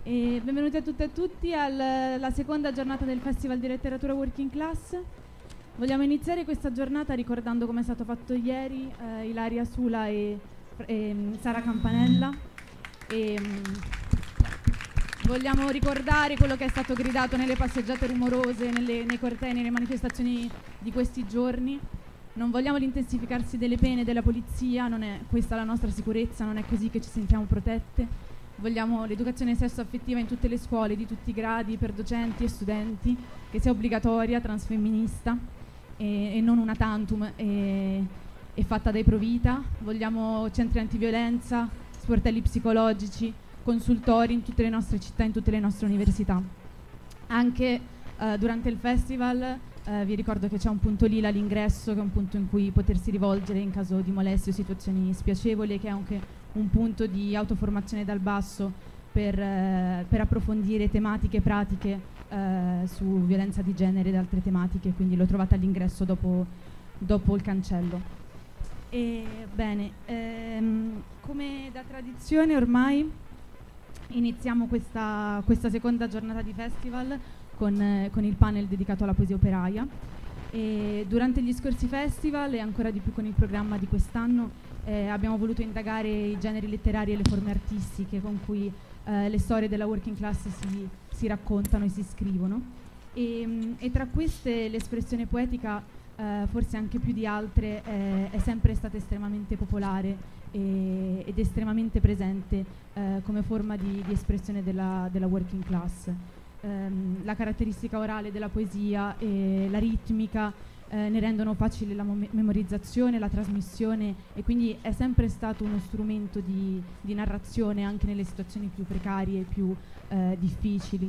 E benvenuti a tutte e a tutti alla seconda giornata del Festival di Letteratura Working Class. Vogliamo iniziare questa giornata ricordando come è stato fatto ieri Ilaria Sula e Sara Campanella. Vogliamo ricordare quello che è stato gridato nelle passeggiate rumorose, nei cortei, nelle manifestazioni di questi giorni. Non vogliamo l'intensificarsi delle pene della polizia, non è questa la nostra sicurezza, non è così che ci sentiamo protette. Vogliamo l'educazione sesso-affettiva in tutte le scuole, di tutti i gradi, per docenti e studenti, che sia obbligatoria, transfemminista e non una tantum e fatta dai Provita. Vogliamo centri antiviolenza, sportelli psicologici, consultori in tutte le nostre città, in tutte le nostre università. Anche durante il festival vi ricordo che c'è un punto lila all'ingresso, che è un punto in cui potersi rivolgere in caso di molestie o situazioni spiacevoli, che è anche un punto di autoformazione dal basso per approfondire tematiche pratiche su violenza di genere ed altre tematiche, quindi lo trovate all'ingresso dopo il cancello. Bene, come da tradizione ormai iniziamo questa seconda giornata di festival con il panel dedicato alla poesia operaia. E durante gli scorsi festival e ancora di più con il programma di quest'anno abbiamo voluto indagare i generi letterari e le forme artistiche con cui le storie della working class si raccontano e si scrivono. E tra queste l'espressione poetica, forse anche più di altre, è sempre stata estremamente popolare ed estremamente presente come forma di espressione della working class. La caratteristica orale della poesia e la ritmica ne rendono facile la memorizzazione, la trasmissione, e quindi è sempre stato uno strumento di narrazione anche nelle situazioni più precarie e più difficili.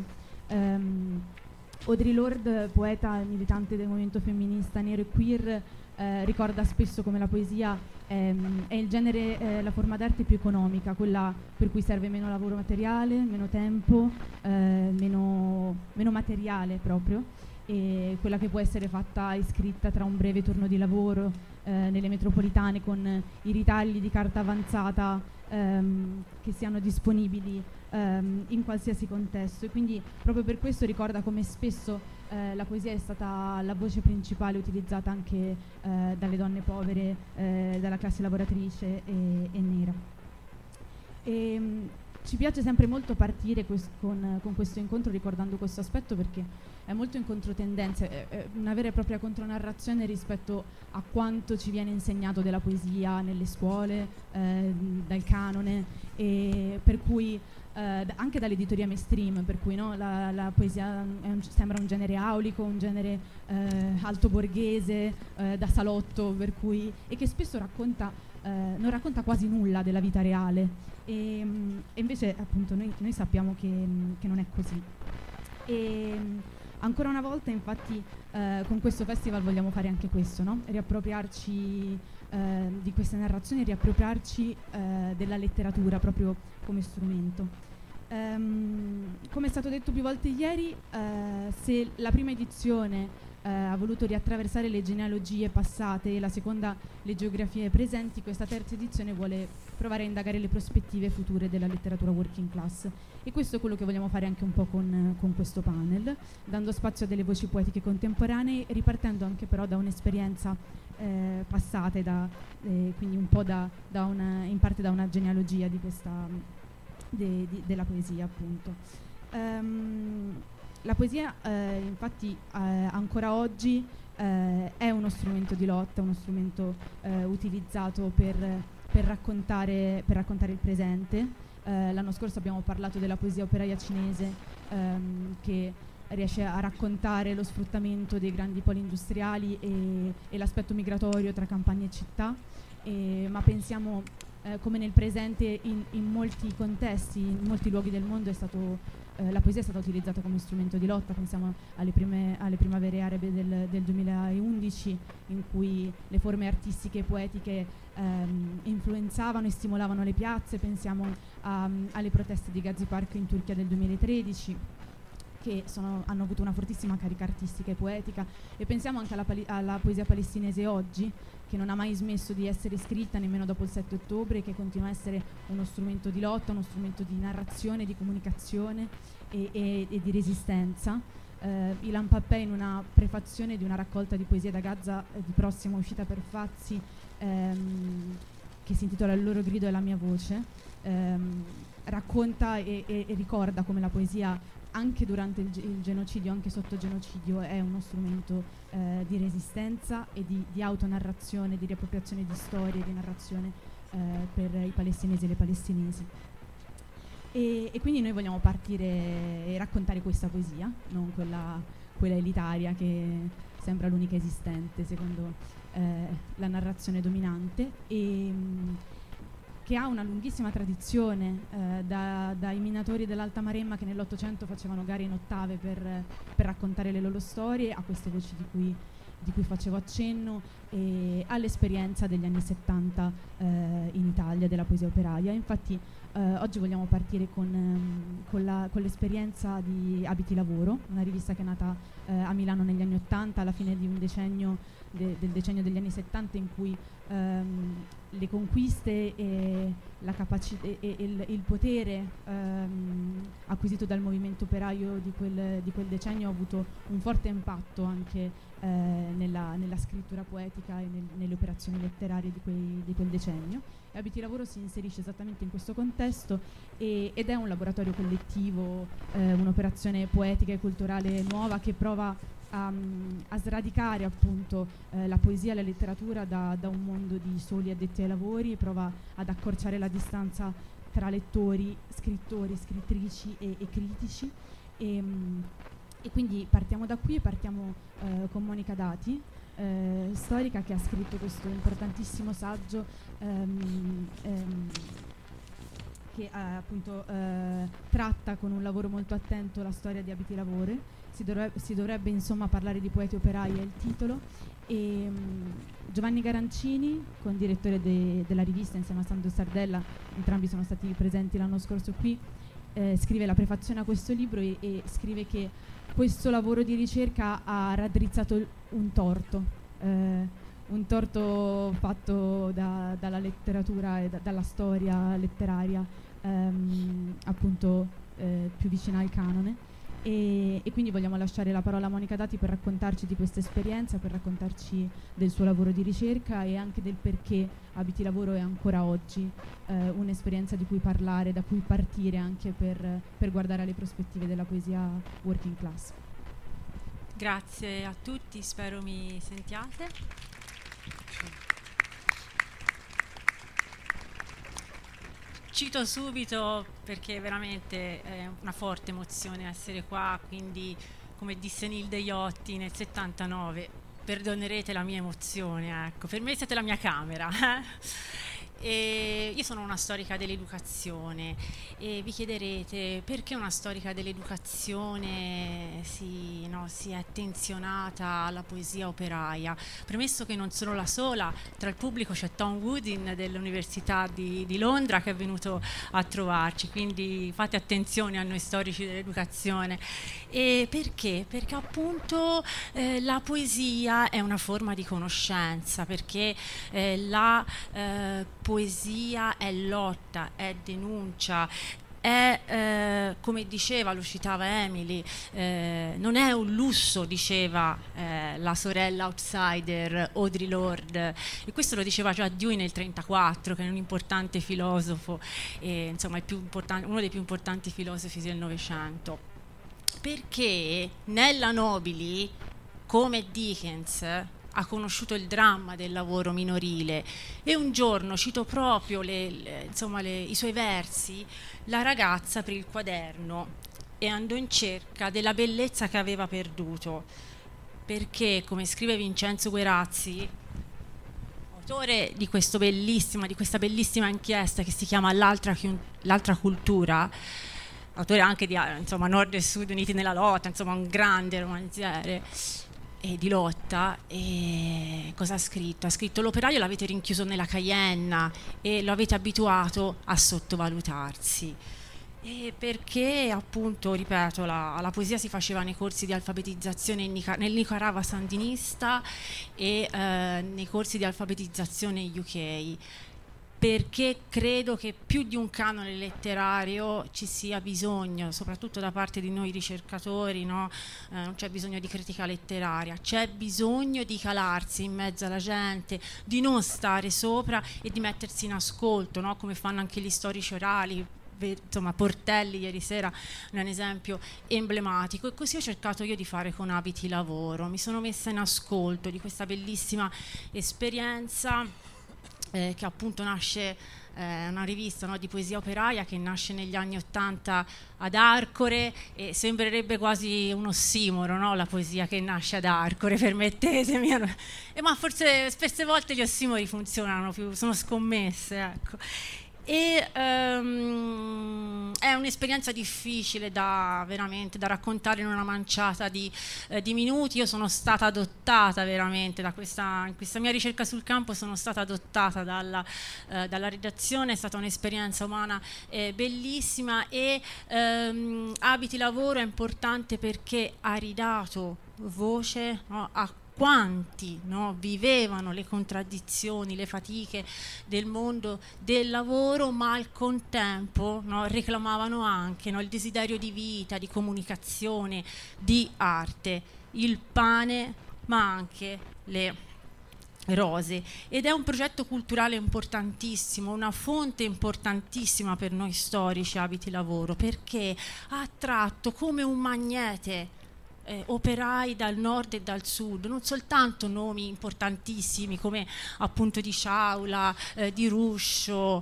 Audre Lorde, poeta e militante del movimento femminista nero e queer, ricorda spesso come la poesia è il genere, la forma d'arte più economica, quella per cui serve meno lavoro materiale, meno tempo, meno materiale proprio, e quella che può essere fatta e scritta tra un breve turno di lavoro nelle metropolitane, con i ritagli di carta avanzata che siano disponibili in qualsiasi contesto. E quindi proprio per questo ricorda come spesso la poesia è stata la voce principale utilizzata anche dalle donne povere, dalla classe lavoratrice e nera. Ci piace sempre molto partire con questo incontro ricordando questo aspetto, perché è molto in controtendenza, è una vera e propria contronarrazione rispetto a quanto ci viene insegnato della poesia nelle scuole, dal canone, e per cui anche dall'editoria mainstream, per cui no, la poesia sembra un genere aulico, un genere alto borghese, da salotto, per cui, e che spesso non racconta quasi nulla della vita reale. E invece appunto noi sappiamo che non è così. Ancora una volta infatti con questo festival vogliamo fare anche questo, no? Riappropriarci di queste narrazioni, riappropriarci della letteratura proprio come strumento. Come è stato detto più volte ieri, se la prima edizione ha voluto riattraversare le genealogie passate e la seconda le geografie presenti, questa terza edizione vuole provare a indagare le prospettive future della letteratura working class, e questo è quello che vogliamo fare anche un po' con questo panel, dando spazio a delle voci poetiche contemporanee, ripartendo anche però da un'esperienza passata, quindi un po' in parte da una genealogia di questa della poesia, appunto. La poesia infatti ancora oggi è uno strumento di lotta, uno strumento utilizzato per raccontare il presente. L'anno scorso abbiamo parlato della poesia operaia cinese, che riesce a raccontare lo sfruttamento dei grandi poli industriali e l'aspetto migratorio tra campagna e città, ma pensiamo come nel presente in molti contesti, in molti luoghi del mondo la poesia è stata utilizzata come strumento di lotta. Pensiamo alle primavere arabe del 2011, in cui le forme artistiche e poetiche influenzavano e stimolavano le piazze. Pensiamo alle proteste di Gezi Park in Turchia del 2013, che hanno avuto una fortissima carica artistica e poetica, e pensiamo anche alla poesia palestinese oggi, che non ha mai smesso di essere scritta nemmeno dopo il 7 ottobre, che continua a essere uno strumento di lotta, uno strumento di narrazione, di comunicazione e di resistenza. Ilan Pappé, in una prefazione di una raccolta di poesie da Gaza di prossima uscita per Fazzi, che si intitola Il loro grido e la mia voce, racconta e ricorda come la poesia, anche durante il genocidio, anche sotto genocidio, è uno strumento di resistenza e di autonarrazione, di riappropriazione di storie, di narrazione per i palestinesi e le palestinesi. E quindi noi vogliamo partire e raccontare questa poesia, non quella elitaria che sembra l'unica esistente secondo la narrazione dominante, e che ha una lunghissima tradizione dai minatori dell'Alta Maremma, che nell'800 facevano gare in ottave per raccontare le loro storie, a queste voci di cui facevo accenno, e all'esperienza degli anni 70 in Italia della poesia operaia. Infatti oggi vogliamo partire con l'esperienza di Abiti Lavoro, una rivista che è nata a Milano negli anni 80, alla fine di un decennio, del decennio degli anni 70, in cui le conquiste e la capacità e il potere acquisito dal movimento operaio di quel decennio ha avuto un forte impatto anche nella scrittura poetica e nelle operazioni letterarie di quel decennio. E Abiti Lavoro si inserisce esattamente in questo contesto ed è un laboratorio collettivo, un'operazione poetica e culturale nuova che prova a sradicare appunto la poesia e la letteratura da un mondo di soli addetti ai lavori, e prova ad accorciare la distanza tra lettori, scrittori, scrittrici e critici. E quindi partiamo da qui e partiamo con Monica Dati, storica, che ha scritto questo importantissimo saggio che appunto tratta con un lavoro molto attento la storia di Abiti Lavoro. Si dovrebbe insomma parlare di poeti operai, è il titolo, e Giovanni Garancini, condirettore della rivista insieme a Sandro Sardella, entrambi sono stati presenti l'anno scorso qui, scrive la prefazione a questo libro e scrive che questo lavoro di ricerca ha raddrizzato un torto fatto dalla letteratura e dalla storia letteraria appunto più vicina al canone. E quindi vogliamo lasciare la parola a Monica Dati per raccontarci di questa esperienza, per raccontarci del suo lavoro di ricerca e anche del perché Abiti Lavoro è ancora oggi un'esperienza di cui parlare, da cui partire anche per guardare alle prospettive della poesia working class. Grazie a tutti, spero mi sentiate. Cito subito perché veramente è una forte emozione essere qua, quindi come disse Nilde Iotti nel 79, perdonerete la mia emozione, ecco, per me siete la mia camera. E io sono una storica dell'educazione e vi chiederete perché una storica dell'educazione si è attenzionata alla poesia operaia. Premesso che non sono la sola, tra il pubblico c'è Tom Woodin dell'Università di Londra che è venuto a trovarci, quindi fate attenzione a noi storici dell'educazione. E perché? Perché appunto la poesia è una forma di conoscenza, perché la poesia è lotta, è denuncia, è, come diceva, lo citava Emily, non è un lusso, diceva la sorella outsider Audre Lorde, e questo lo diceva già Dewey nel 1934, che è un importante filosofo, insomma uno dei più importanti filosofi del Novecento, perché Nella Nobili, come Dickens, ha conosciuto il dramma del lavoro minorile, e un giorno, cito proprio i suoi versi, la ragazza aprì il quaderno e andò in cerca della bellezza che aveva perduto, perché, come scrive Vincenzo Guerazzi, autore di questa bellissima inchiesta che si chiama L'altra cultura, autore anche di Nord e Sud uniti nella lotta, insomma un grande romanziere di lotta. E cosa ha scritto? Ha scritto: l'operaio l'avete rinchiuso nella Caienna e lo avete abituato a sottovalutarsi. Perché appunto, ripeto, la poesia si faceva nei corsi di alfabetizzazione nel Nicaragua sandinista e nei corsi di alfabetizzazione UK, perché credo che più di un canone letterario ci sia bisogno, soprattutto da parte di noi ricercatori, no? Non c'è bisogno di critica letteraria, c'è bisogno di calarsi in mezzo alla gente, di non stare sopra e di mettersi in ascolto, no? Come fanno anche gli storici orali. Insomma, Portelli ieri sera è un esempio emblematico, e così ho cercato io di fare con Abiti Lavoro. Mi sono messa in ascolto di questa bellissima esperienza che appunto nasce, una rivista, no, di poesia operaia che nasce negli anni '80 ad Arcore, e sembrerebbe quasi un ossimoro, no? La poesia che nasce ad Arcore, permettetemi, ma forse spesse volte gli ossimori funzionano più, sono scommesse, ecco. E è un'esperienza difficile veramente da raccontare in una manciata di minuti. Io sono stata adottata veramente in questa mia ricerca sul campo, sono stata adottata dalla redazione, è stata un'esperienza umana bellissima, e Abiti Lavoro è importante perché ha ridato voce, no, a quanti, no, vivevano le contraddizioni, le fatiche del mondo del lavoro, ma al contempo, no, reclamavano anche, no, il desiderio di vita, di comunicazione, di arte, il pane, ma anche le rose. Ed è un progetto culturale importantissimo, una fonte importantissima per noi storici, Abiti Lavoro, perché ha attratto come un magnete operai dal nord e dal sud, non soltanto nomi importantissimi come appunto di Sciaula, di Ruscio,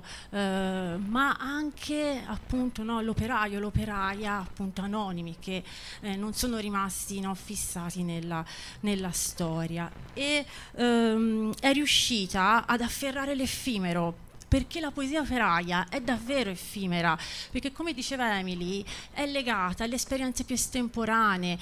ma anche appunto, no, l'operaio, l'operaia appunto anonimi, che non sono rimasti, no, fissati nella storia, e è riuscita ad afferrare l'effimero, perché la poesia operaia è davvero effimera, perché, come diceva Emily, è legata alle esperienze più estemporanee,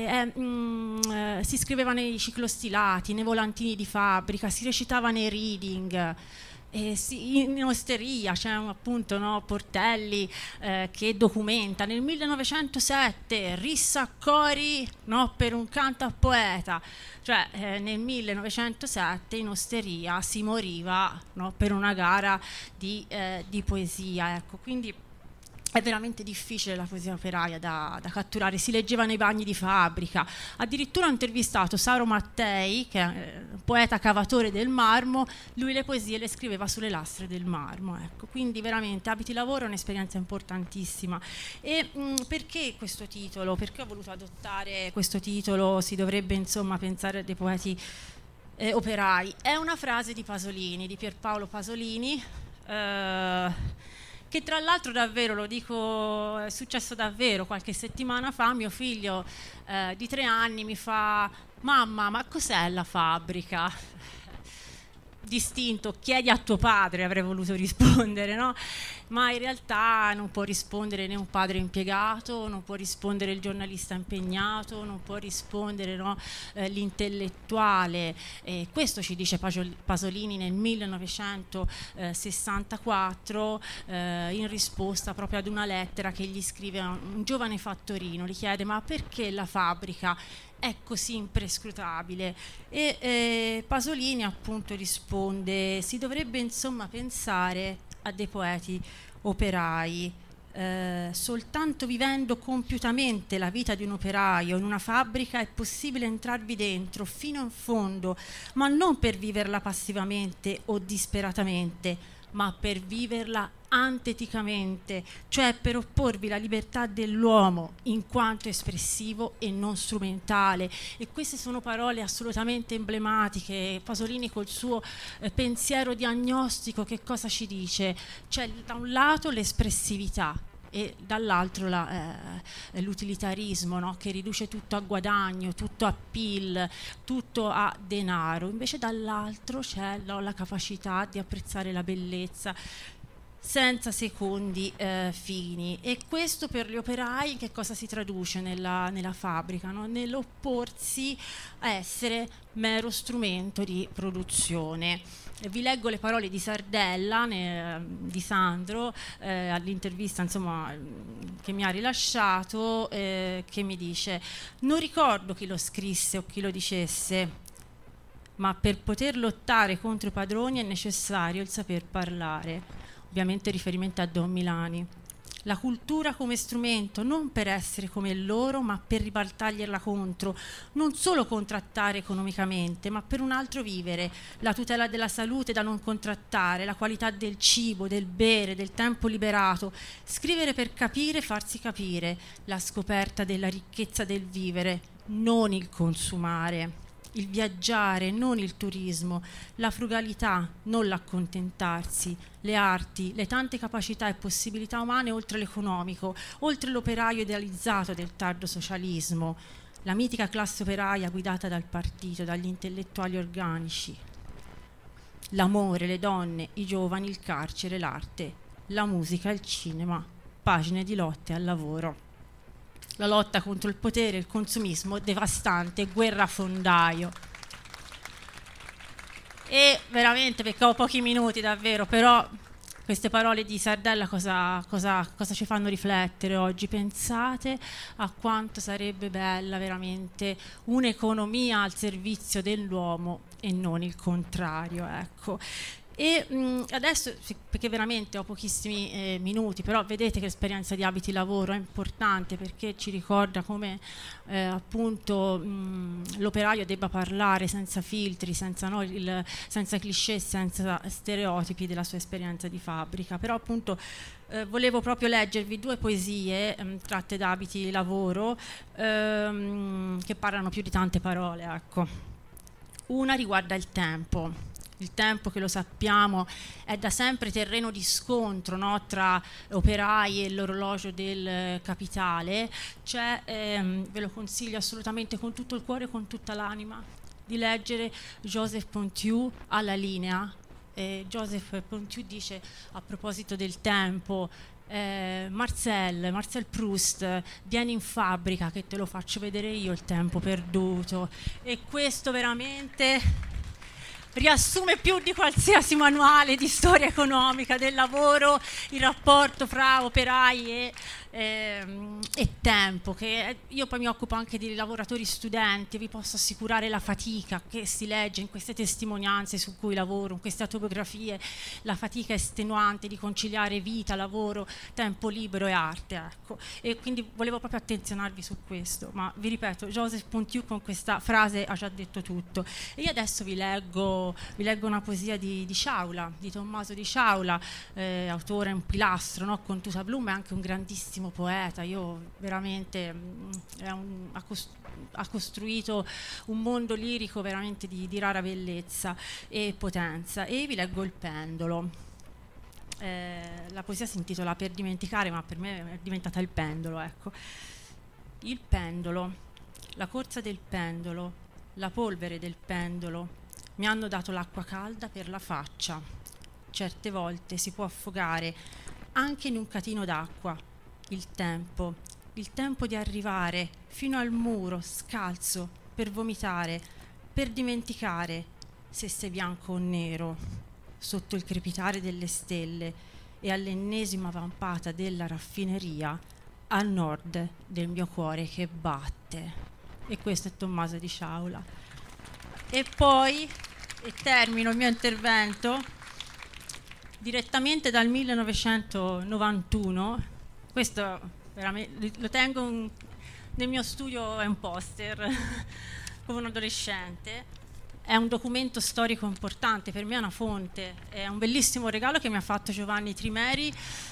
si scriveva nei ciclostilati, nei volantini di fabbrica, si recitava nei reading, in osteria. C'è appunto, no, Portelli che documenta nel 1907 rissa cori, no, per un canto a poeta, cioè nel 1907 in osteria si moriva, no, per una gara di poesia, ecco. Quindi è veramente difficile la poesia operaia da catturare, si leggeva nei bagni di fabbrica. Addirittura ho intervistato Saro Mattei, che è un poeta cavatore del marmo, lui le poesie le scriveva sulle lastre del marmo, ecco. Quindi veramente Abiti Lavoro è un'esperienza importantissima. E perché questo titolo? Perché ho voluto adottare questo titolo? Si dovrebbe insomma pensare a dei poeti operai. È una frase di Pasolini, di Pierpaolo Pasolini, che tra l'altro davvero, lo dico, è successo davvero qualche settimana fa. Mio figlio di 3 anni mi fa: mamma, ma cos'è la fabbrica? Distinto, chiedi a tuo padre, avrei voluto rispondere, no? Ma in realtà non può rispondere né un padre impiegato, non può rispondere il giornalista impegnato, non può rispondere, no, l'intellettuale. Questo ci dice Pasolini nel 1964 in risposta proprio ad una lettera che gli scrive un giovane fattorino. Gli chiede: ma perché la fabbrica è così imprescrutabile? E Pasolini appunto risponde: si dovrebbe insomma pensare a dei poeti operai. Soltanto vivendo compiutamente la vita di un operaio in una fabbrica è possibile entrarvi dentro fino in fondo, ma non per viverla passivamente o disperatamente, ma per viverla anteticamente, cioè per opporvi la libertà dell'uomo in quanto espressivo e non strumentale. E queste sono parole assolutamente emblematiche. Pasolini col suo pensiero diagnostico che cosa ci dice? C'è da un lato l'espressività e dall'altro l'utilitarismo, no? Che riduce tutto a guadagno, tutto a PIL, tutto a denaro. Invece dall'altro c'è la capacità di apprezzare la bellezza. senza secondi fini. E questo per gli operai in che cosa si traduce nella fabbrica, no? Nell'opporsi a essere mero strumento di produzione. Vi leggo le parole di Sardella, di Sandro, all'intervista insomma, che mi ha rilasciato, che mi dice: non ricordo chi lo scrisse o chi lo dicesse, ma per poter lottare contro i padroni è necessario il saper parlare. Ovviamente riferimento a Don Milani. La cultura come strumento, non per essere come loro, ma per ribaltargliela contro, non solo contrattare economicamente, ma per un altro vivere, la tutela della salute da non contrattare, la qualità del cibo, del bere, del tempo liberato, scrivere per capire, farsi capire, la scoperta della ricchezza del vivere, non il consumare. Il viaggiare, non il turismo, la frugalità, non l'accontentarsi, le arti, le tante capacità e possibilità umane oltre l'economico, oltre l'operaio idealizzato del tardo socialismo, la mitica classe operaia guidata dal partito, dagli intellettuali organici, l'amore, le donne, i giovani, il carcere, l'arte, la musica, il cinema, pagine di lotte al lavoro. La lotta contro il potere, il consumismo devastante, guerrafondaio. E veramente, perché ho pochi minuti davvero, però queste parole di Sardella cosa ci fanno riflettere oggi? Pensate a quanto sarebbe bella veramente un'economia al servizio dell'uomo e non il contrario, ecco. E adesso, perché veramente ho pochissimi minuti, però vedete che l'esperienza di Abiti Lavoro è importante perché ci ricorda come appunto l'operaio debba parlare senza filtri, senza cliché, senza stereotipi della sua esperienza di fabbrica. Però appunto volevo proprio leggervi due poesie tratte da Abiti Lavoro che parlano più di tante parole, ecco. Una riguarda il tempo. Il tempo, che lo sappiamo, è da sempre terreno di scontro, no, tra operai e l'orologio del capitale. Ve lo consiglio assolutamente con tutto il cuore e con tutta l'anima di leggere Joseph Pontieu, Alla linea. Joseph Pontieu dice a proposito del tempo: Marcel Proust, vieni in fabbrica che te lo faccio vedere io il tempo perduto. E questo veramente riassume più di qualsiasi manuale di storia economica del lavoro il rapporto fra operai e tempo, che io poi mi occupo anche di lavoratori studenti. Vi posso assicurare la fatica che si legge in queste testimonianze su cui lavoro, in queste autobiografie, la fatica estenuante di conciliare vita, lavoro, tempo libero e arte, ecco. E quindi volevo proprio attenzionarvi su questo, ma vi ripeto, Joseph Pontieu con questa frase ha già detto tutto. E io adesso vi leggo una poesia di Sciaula, di Tommaso di Sciaula, autore, un pilastro, no, con Tuta Blum, è anche un grandissimo poeta. Io veramente ha costruito un mondo lirico veramente di rara bellezza e potenza. E vi leggo Il pendolo. La poesia si intitola Per dimenticare, ma per me è diventata Il pendolo, ecco. Il pendolo, la corsa del pendolo, la polvere del pendolo mi hanno dato l'acqua calda per la faccia. Certe volte si può affogare anche in un catino d'acqua. Il tempo di arrivare fino al muro scalzo per vomitare, per dimenticare se sei bianco o nero, sotto il crepitare delle stelle e all'ennesima vampata della raffineria a nord del mio cuore che batte. E questo è Tommaso di Sciaula. E poi, e termino il mio intervento direttamente dal 1991. Questo veramente lo tengo nel mio studio, è un poster come un adolescente. È un documento storico importante, per me è una fonte, è un bellissimo regalo che mi ha fatto Giovanni Trimeri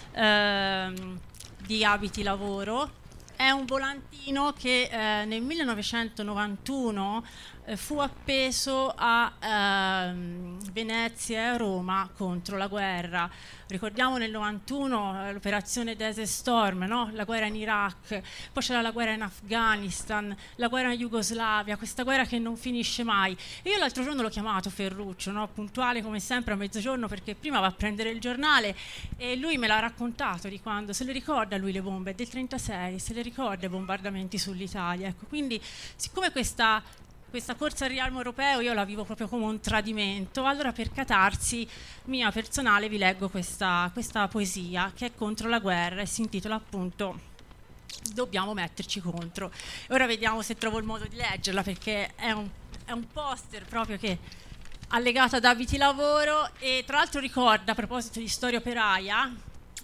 di Abiti Lavoro. È un volantino che nel 1991 fu appeso a Venezia e a Roma contro la guerra. Ricordiamo nel 91 l'operazione Desert Storm, no? La guerra in Iraq, poi c'era la guerra in Afghanistan, la guerra in Jugoslavia, questa guerra che non finisce mai. E io l'altro giorno l'ho chiamato Ferruccio, no? Puntuale come sempre a mezzogiorno, perché prima va a prendere il giornale e lui me l'ha raccontato di quando se le ricorda lui le bombe del 36, se le ricorda i bombardamenti sull'Italia. Ecco, quindi siccome questa corsa al riarmo europeo io la vivo proprio come un tradimento, allora per catarsi mia personale vi leggo questa poesia che è contro la guerra e si intitola appunto Dobbiamo metterci contro. Ora vediamo se trovo il modo di leggerla, perché è un poster proprio che allegato ad abiti lavoro, e tra l'altro ricorda, a proposito di storia operaia,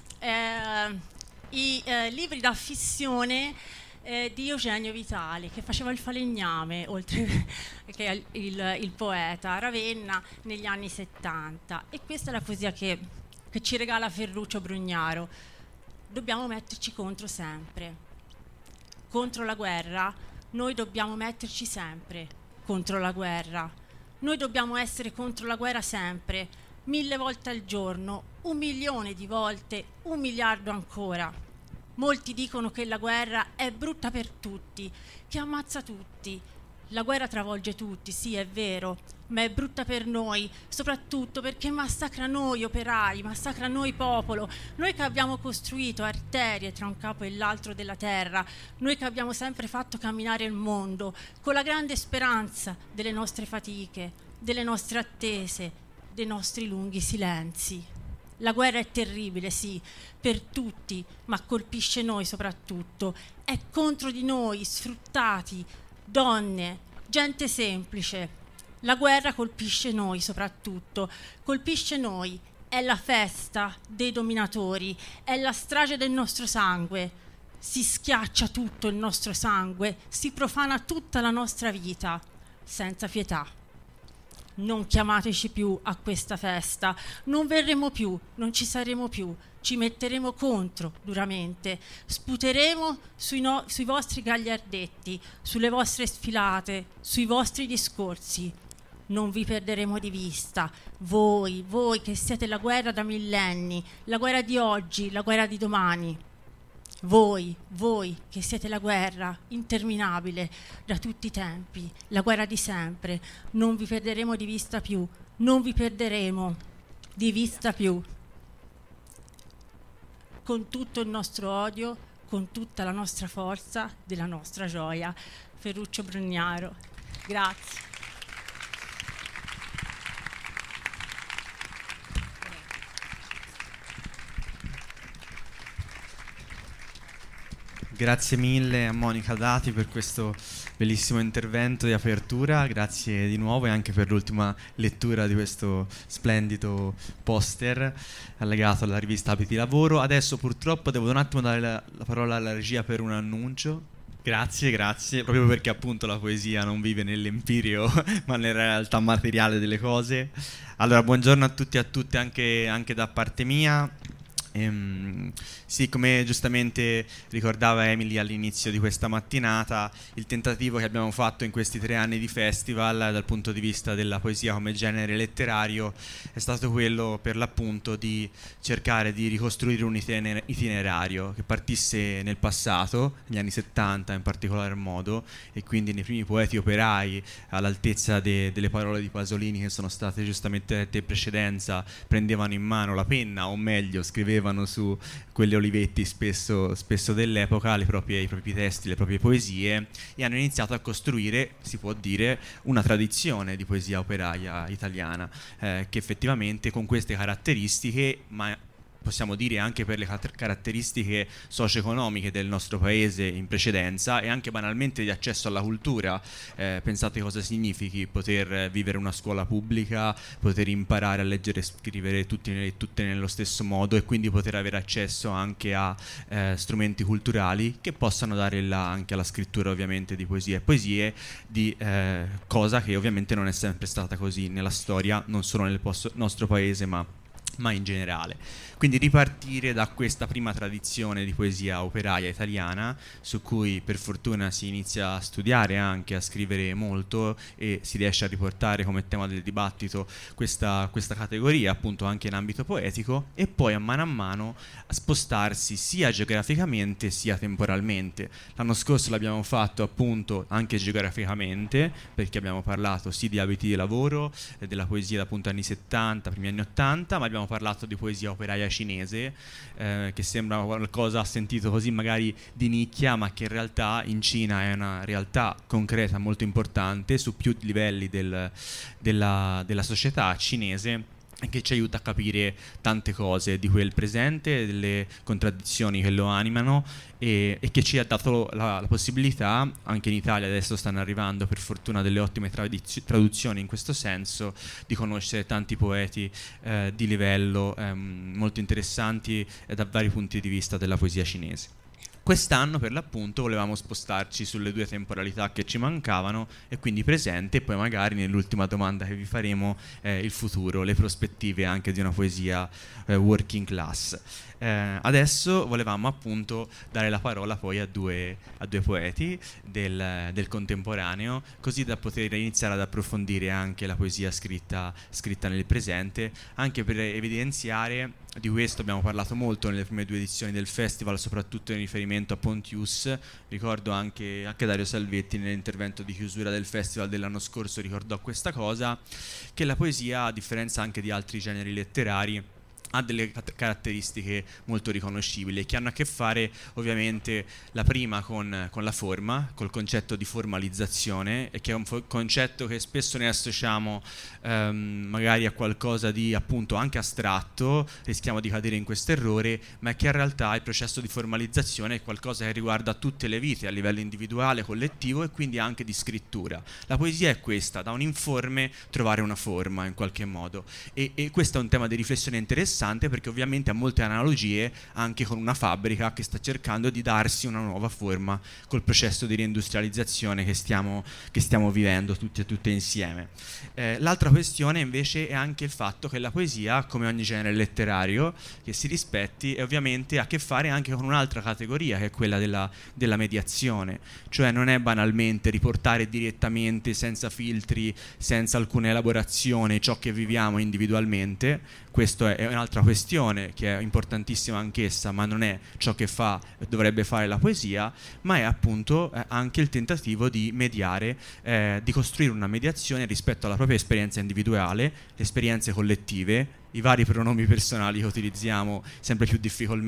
i libri da fissione di Eugenio Vitali, che faceva il falegname, oltre che il poeta, Ravenna, negli anni 70. E questa è la poesia che ci regala Ferruccio Brugnaro. Dobbiamo metterci contro sempre. Contro la guerra, noi dobbiamo metterci sempre contro la guerra. Noi dobbiamo essere contro la guerra sempre, 1000 volte al giorno, 1 milione di volte, 1 miliardo ancora. Molti dicono che la guerra è brutta per tutti, che ammazza tutti. La guerra travolge tutti, sì, è vero, ma è brutta per noi, soprattutto perché massacra noi operai, massacra noi popolo, noi che abbiamo costruito arterie tra un capo e l'altro della terra, noi che abbiamo sempre fatto camminare il mondo, con la grande speranza delle nostre fatiche, delle nostre attese, dei nostri lunghi silenzi. La guerra è terribile, sì, per tutti, ma colpisce noi soprattutto. È contro di noi, sfruttati, donne, gente semplice. La guerra colpisce noi soprattutto, colpisce noi. È la festa dei dominatori, è la strage del nostro sangue. Si schiaccia tutto il nostro sangue, si profana tutta la nostra vita, senza pietà. Non chiamateci più a questa festa, non verremo più, non ci saremo più, ci metteremo contro duramente, sputeremo sui vostri gagliardetti, sulle vostre sfilate, sui vostri discorsi. Non vi perderemo di vista, voi che siete la guerra da millenni, la guerra di oggi, la guerra di domani. Voi che siete la guerra interminabile da tutti i tempi, la guerra di sempre, non vi perderemo di vista più, non vi perderemo di vista più. Con tutto il nostro odio, con tutta la nostra forza, della nostra gioia. Ferruccio Brugnaro. Grazie. Grazie mille a Monica Dati per questo bellissimo intervento di apertura, grazie di nuovo e anche per l'ultima lettura di questo splendido poster allegato alla rivista Abiti Lavoro. Adesso purtroppo devo un attimo dare la parola alla regia per un annuncio. Grazie, proprio perché appunto la poesia non vive nell'empirio ma nella realtà materiale delle cose. Allora, buongiorno a tutti e a tutte anche da parte mia. Sì, come giustamente ricordava Emily all'inizio di questa mattinata, il tentativo che abbiamo fatto in questi 3 anni di festival dal punto di vista della poesia come genere letterario è stato quello per l'appunto di cercare di ricostruire un itinerario che partisse nel passato, negli anni 70 in particolar modo, e quindi nei primi poeti operai all'altezza delle parole di Pasolini che sono state giustamente dette in precedenza, prendevano in mano la penna, o meglio scrivevano su quegli olivetti spesso dell'epoca i propri testi, le proprie poesie, e hanno iniziato a costruire, si può dire, una tradizione di poesia operaia italiana che effettivamente con queste caratteristiche, ma possiamo dire anche per le caratteristiche socio-economiche del nostro paese in precedenza e anche banalmente di accesso alla cultura. Pensate cosa significhi poter vivere una scuola pubblica, poter imparare a leggere e scrivere tutte nello stesso modo e quindi poter avere accesso anche a strumenti culturali che possano dare anche alla scrittura ovviamente di poesie di cosa che ovviamente non è sempre stata così nella storia, non solo nel nostro paese ma ma in generale. Quindi ripartire da questa prima tradizione di poesia operaia italiana, su cui per fortuna si inizia a studiare anche, a scrivere molto, e si riesce a riportare come tema del dibattito questa categoria appunto anche in ambito poetico, e poi a mano a spostarsi sia geograficamente sia temporalmente. L'anno scorso l'abbiamo fatto appunto anche geograficamente, perché abbiamo parlato sì di abiti di lavoro, della poesia appunto anni 70, primi anni 80, ma abbiamo parlato di poesia operaia cinese, che sembra qualcosa sentito così magari di nicchia, ma che in realtà in Cina è una realtà concreta molto importante su più livelli della società cinese, e che ci aiuta a capire tante cose di quel presente, delle contraddizioni che lo animano, e che ci ha dato la possibilità, anche in Italia adesso stanno arrivando per fortuna delle ottime traduzioni in questo senso, di conoscere tanti poeti di livello molto interessanti da vari punti di vista della poesia cinese. Quest'anno per l'appunto volevamo spostarci sulle due temporalità che ci mancavano, e quindi presente, e poi magari nell'ultima domanda che vi faremo il futuro, le prospettive anche di una poesia working class. Adesso volevamo appunto dare la parola poi a due poeti del contemporaneo, così da poter iniziare ad approfondire anche la poesia scritta nel presente, anche per evidenziare. Di questo abbiamo parlato molto nelle prime 2 edizioni del festival, soprattutto in riferimento a Pontius. Ricordo anche Dario Salvetti nell'intervento di chiusura del festival dell'anno scorso ricordò questa cosa, che la poesia, a differenza anche di altri generi letterari, ha delle caratteristiche molto riconoscibili, che hanno a che fare ovviamente la prima con la forma, col concetto di formalizzazione, e che è un concetto che spesso ne associamo magari a qualcosa di appunto anche astratto, rischiamo di cadere in questo errore, ma che in realtà il processo di formalizzazione è qualcosa che riguarda tutte le vite a livello individuale, collettivo, e quindi anche di scrittura. La poesia è questa, da un informe trovare una forma in qualche modo, e questo è un tema di riflessione interessante, perché ovviamente ha molte analogie anche con una fabbrica che sta cercando di darsi una nuova forma col processo di reindustrializzazione che stiamo vivendo tutti e tutte insieme. L'altra questione invece è anche il fatto che la poesia, come ogni genere letterario che si rispetti, è ovviamente ha a che fare anche con un'altra categoria, che è quella della mediazione, cioè non è banalmente riportare direttamente, senza filtri, senza alcuna elaborazione, ciò che viviamo individualmente. Questa è un'altra questione che è importantissima anch'essa, ma non è ciò che dovrebbe fare la poesia, ma è appunto anche il tentativo di mediare, di costruire una mediazione rispetto alla propria esperienza individuale, le esperienze collettive, i vari pronomi personali che utilizziamo sempre più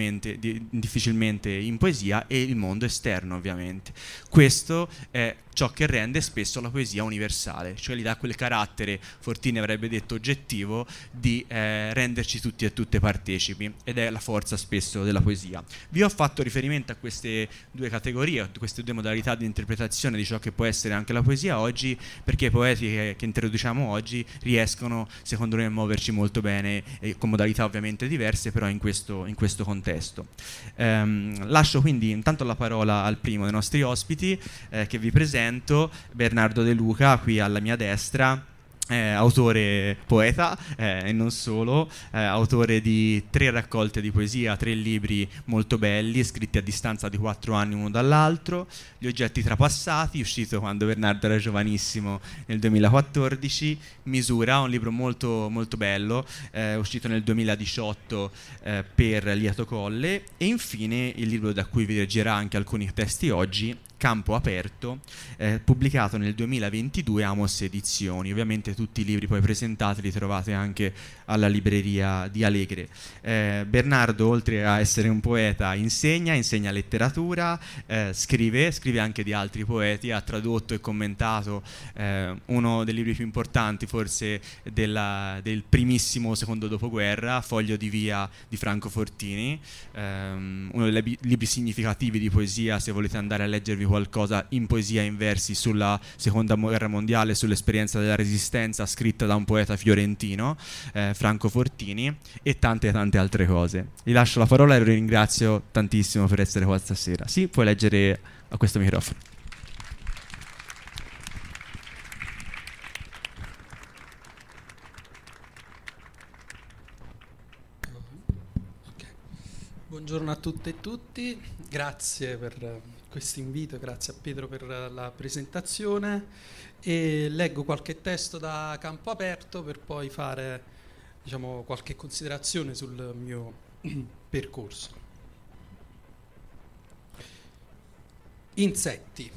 difficilmente in poesia, e il mondo esterno ovviamente. Questo è ciò che rende spesso la poesia universale, cioè gli dà quel carattere, Fortini avrebbe detto oggettivo, di renderci tutti e tutte partecipi, ed è la forza spesso della poesia. Vi ho fatto riferimento a queste 2 categorie, a queste 2 modalità di interpretazione di ciò che può essere anche la poesia oggi, perché i poeti che introduciamo oggi riescono secondo me a muoverci molto bene, con modalità ovviamente diverse, però in questo contesto. Lascio quindi intanto la parola al primo dei nostri ospiti, che vi presento, Bernardo De Luca, qui alla mia destra. Autore, poeta, e non solo, autore di 3 raccolte di poesia, 3 libri molto belli, scritti a distanza di 4 anni uno dall'altro. Gli oggetti trapassati, uscito quando Bernardo era giovanissimo nel 2014. Misura, un libro molto, molto bello, uscito nel 2018 per Lieto Colle. E infine il libro da cui vi leggerà anche alcuni testi oggi, Campo Aperto, pubblicato nel 2022 Amos Edizioni. Ovviamente tutti i libri poi presentati li trovate anche alla libreria di Alegre. Bernardo, oltre a essere un poeta, insegna letteratura, scrive anche di altri poeti, ha tradotto e commentato uno dei libri più importanti forse del primissimo secondo dopoguerra, Foglio di Via di Franco Fortini, uno dei libri significativi di poesia, se volete andare a leggervi qualcosa in poesia in versi sulla seconda guerra mondiale, sull'esperienza della resistenza, scritta da un poeta fiorentino, Franco Fortini, e tante altre cose. Gli lascio la parola e lo ringrazio tantissimo per essere qua stasera. Sì, puoi leggere a questo microfono. Buongiorno a tutte e tutti, grazie per questo invito, grazie a Pietro per la presentazione e leggo qualche testo da campo aperto per poi fare, diciamo, qualche considerazione sul mio percorso. Insetti.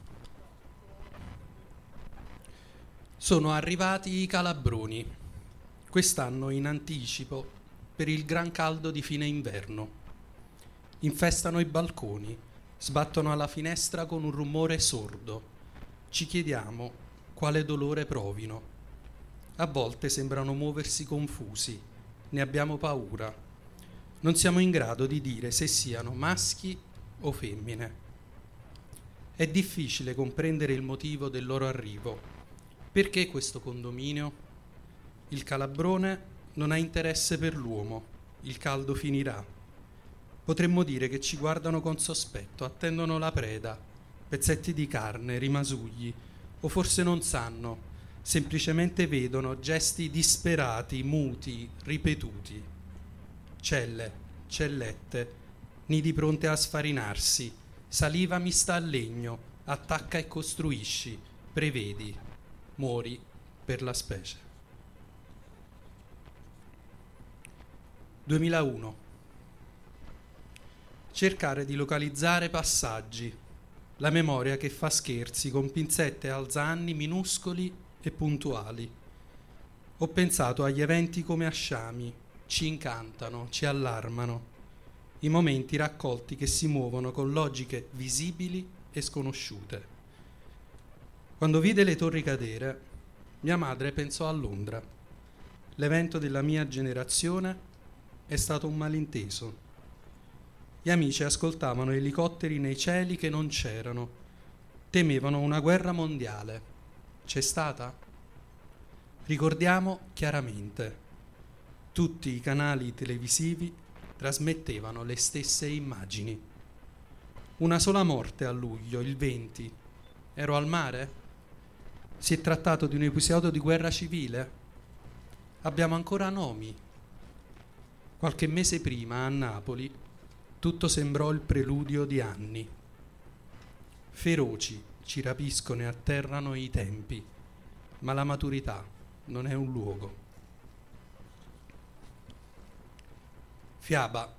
Sono arrivati i calabroni, quest'anno in anticipo per il gran caldo di fine inverno. Infestano i balconi, sbattono alla finestra con un rumore sordo. Ci chiediamo quale dolore provino. A volte sembrano muoversi confusi, ne abbiamo paura. Non siamo in grado di dire se siano maschi o femmine. È difficile comprendere il motivo del loro arrivo. Perché questo condominio? Il calabrone non ha interesse per l'uomo, il caldo finirà. Potremmo dire che ci guardano con sospetto, attendono la preda, pezzetti di carne, rimasugli, o forse non sanno, semplicemente vedono gesti disperati, muti, ripetuti. Celle, cellette, nidi pronte a sfarinarsi, saliva mista al legno, attacca e costruisci, prevedi, muori per la specie. 2001. Cercare di localizzare passaggi, la memoria che fa scherzi con pinzette alzanni minuscoli e puntuali. Ho pensato agli eventi come a sciami, ci incantano, ci allarmano, i momenti raccolti che si muovono con logiche visibili e sconosciute. Quando vide le torri cadere, mia madre pensò a Londra. L'evento della mia generazione è stato un malinteso. Gli amici ascoltavano elicotteri nei cieli che non c'erano. Temevano una guerra mondiale. C'è stata? Ricordiamo chiaramente. Tutti i canali televisivi trasmettevano le stesse immagini. Una sola morte a luglio, il 20. Ero al mare? Si è trattato di un episodio di guerra civile? Abbiamo ancora nomi. Qualche mese prima, a Napoli, tutto sembrò il preludio di anni. Feroci ci rapiscono e atterrano i tempi, ma la maturità non è un luogo. Fiaba.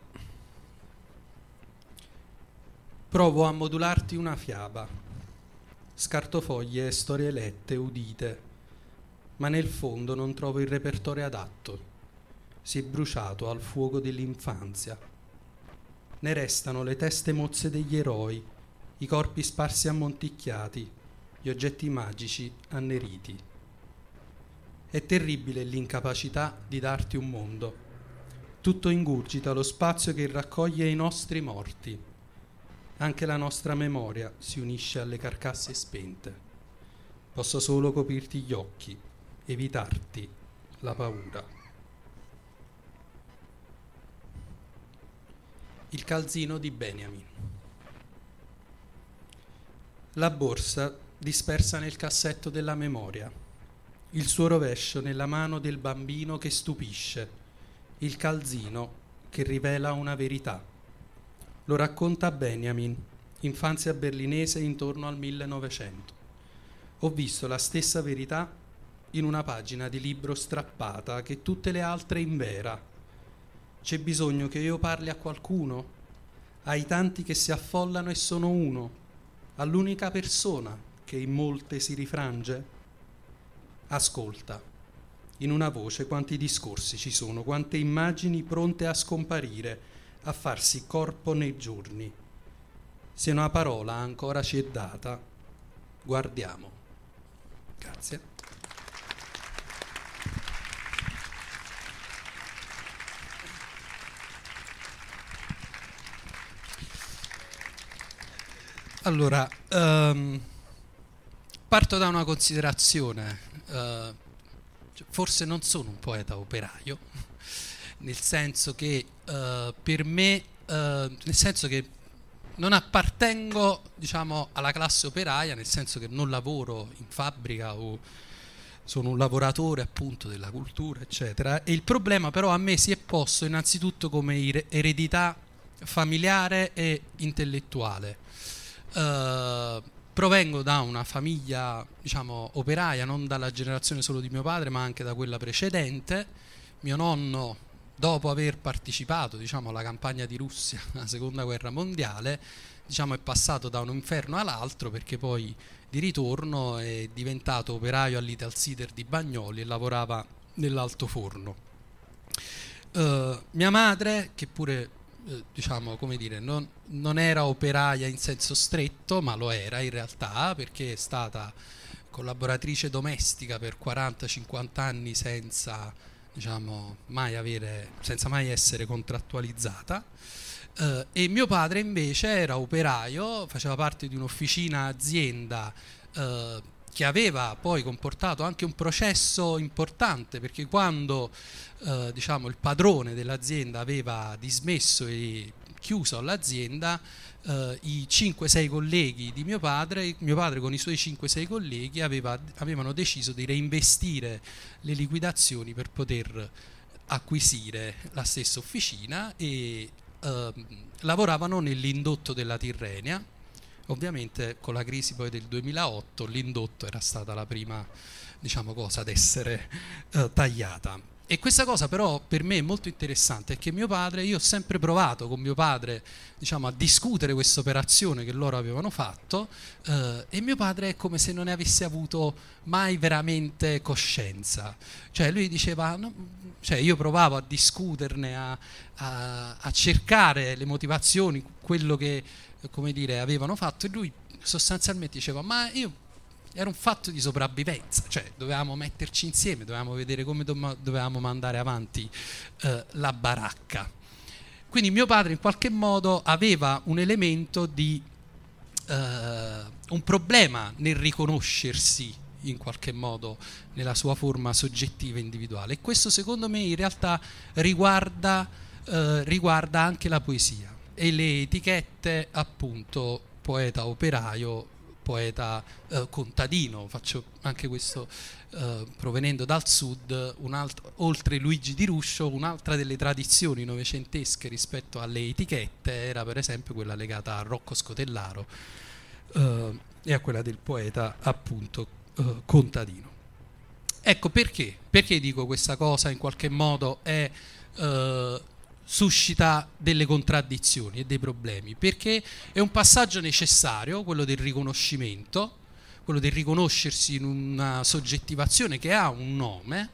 Provo a modularti una fiaba. Scartofoglie e storie lette, udite, ma nel fondo non trovo il repertorio adatto. Si è bruciato al fuoco dell'infanzia. Ne restano le teste mozze degli eroi, i corpi sparsi ammonticchiati, gli oggetti magici anneriti. È terribile l'incapacità di darti un mondo. Tutto ingurgita lo spazio che raccoglie i nostri morti. Anche la nostra memoria si unisce alle carcasse spente. Posso solo coprirti gli occhi, evitarti la paura. Il calzino di Benjamin. La borsa dispersa nel cassetto della memoria, il suo rovescio nella mano del bambino che stupisce, il calzino che rivela una verità. Lo racconta Benjamin, infanzia berlinese intorno al 1900. Ho visto la stessa verità in una pagina di libro strappata che tutte le altre invera. C'è bisogno che io parli a qualcuno, ai tanti che si affollano e sono uno, all'unica persona che in molte si rifrange? Ascolta, in una voce quanti discorsi ci sono, quante immagini pronte a scomparire, a farsi corpo nei giorni. Se una parola ancora ci è data, guardiamo. Grazie. Allora, parto da una considerazione. Forse non sono un poeta operaio, nel senso che per me, nel senso che non appartengo, diciamo, alla classe operaia, nel senso che non lavoro in fabbrica o sono un lavoratore appunto della cultura, eccetera. E il problema però a me si è posto innanzitutto come eredità familiare e intellettuale. Provengo da una famiglia, diciamo, operaia, non dalla generazione solo di mio padre, ma anche da quella precedente. Mio nonno, dopo aver partecipato, diciamo, alla campagna di Russia, alla seconda guerra mondiale, diciamo, è passato da un inferno all'altro, perché poi di ritorno è diventato operaio all'Italsider di Bagnoli e lavorava nell'altoforno. Mia madre, che pure diciamo, come dire, non era operaia in senso stretto, ma lo era in realtà, perché è stata collaboratrice domestica per 40-50 anni senza, diciamo, senza mai essere contrattualizzata. E mio padre invece era operaio, faceva parte di un'officina azienda che aveva poi comportato anche un processo importante, perché quando diciamo, il padrone dell'azienda aveva dismesso e chiuso l'azienda, i 5-6 colleghi di mio padre con i suoi 5-6 colleghi avevano deciso di reinvestire le liquidazioni per poter acquisire la stessa officina e lavoravano nell'indotto della Tirrenia. Ovviamente con la crisi poi del 2008 l'indotto era stata la prima, diciamo, cosa ad essere tagliata. E questa cosa però per me è molto interessante, è che io ho sempre provato con mio padre, diciamo, a discutere questa operazione che loro avevano fatto, e mio padre è come se non ne avesse avuto mai veramente coscienza. Cioè lui diceva, no, cioè io provavo a discuterne, a cercare le motivazioni, quello che, come dire, avevano fatto, e lui sostanzialmente diceva, ma io era un fatto di sopravvivenza, cioè dovevamo metterci insieme, dovevamo vedere come dovevamo mandare avanti la baracca. Quindi mio padre in qualche modo aveva un elemento di un problema nel riconoscersi in qualche modo nella sua forma soggettiva e individuale, e questo secondo me in realtà riguarda anche la poesia e le etichette, appunto, poeta operaio, poeta contadino. Faccio anche questo provenendo dal sud, oltre Luigi Di Ruscio, un'altra delle tradizioni novecentesche rispetto alle etichette era per esempio quella legata a Rocco Scotellaro e a quella del poeta, appunto, contadino. Ecco perché dico questa cosa in qualche modo è suscita delle contraddizioni e dei problemi, perché è un passaggio necessario, quello del riconoscimento, quello del riconoscersi in una soggettivazione che ha un nome,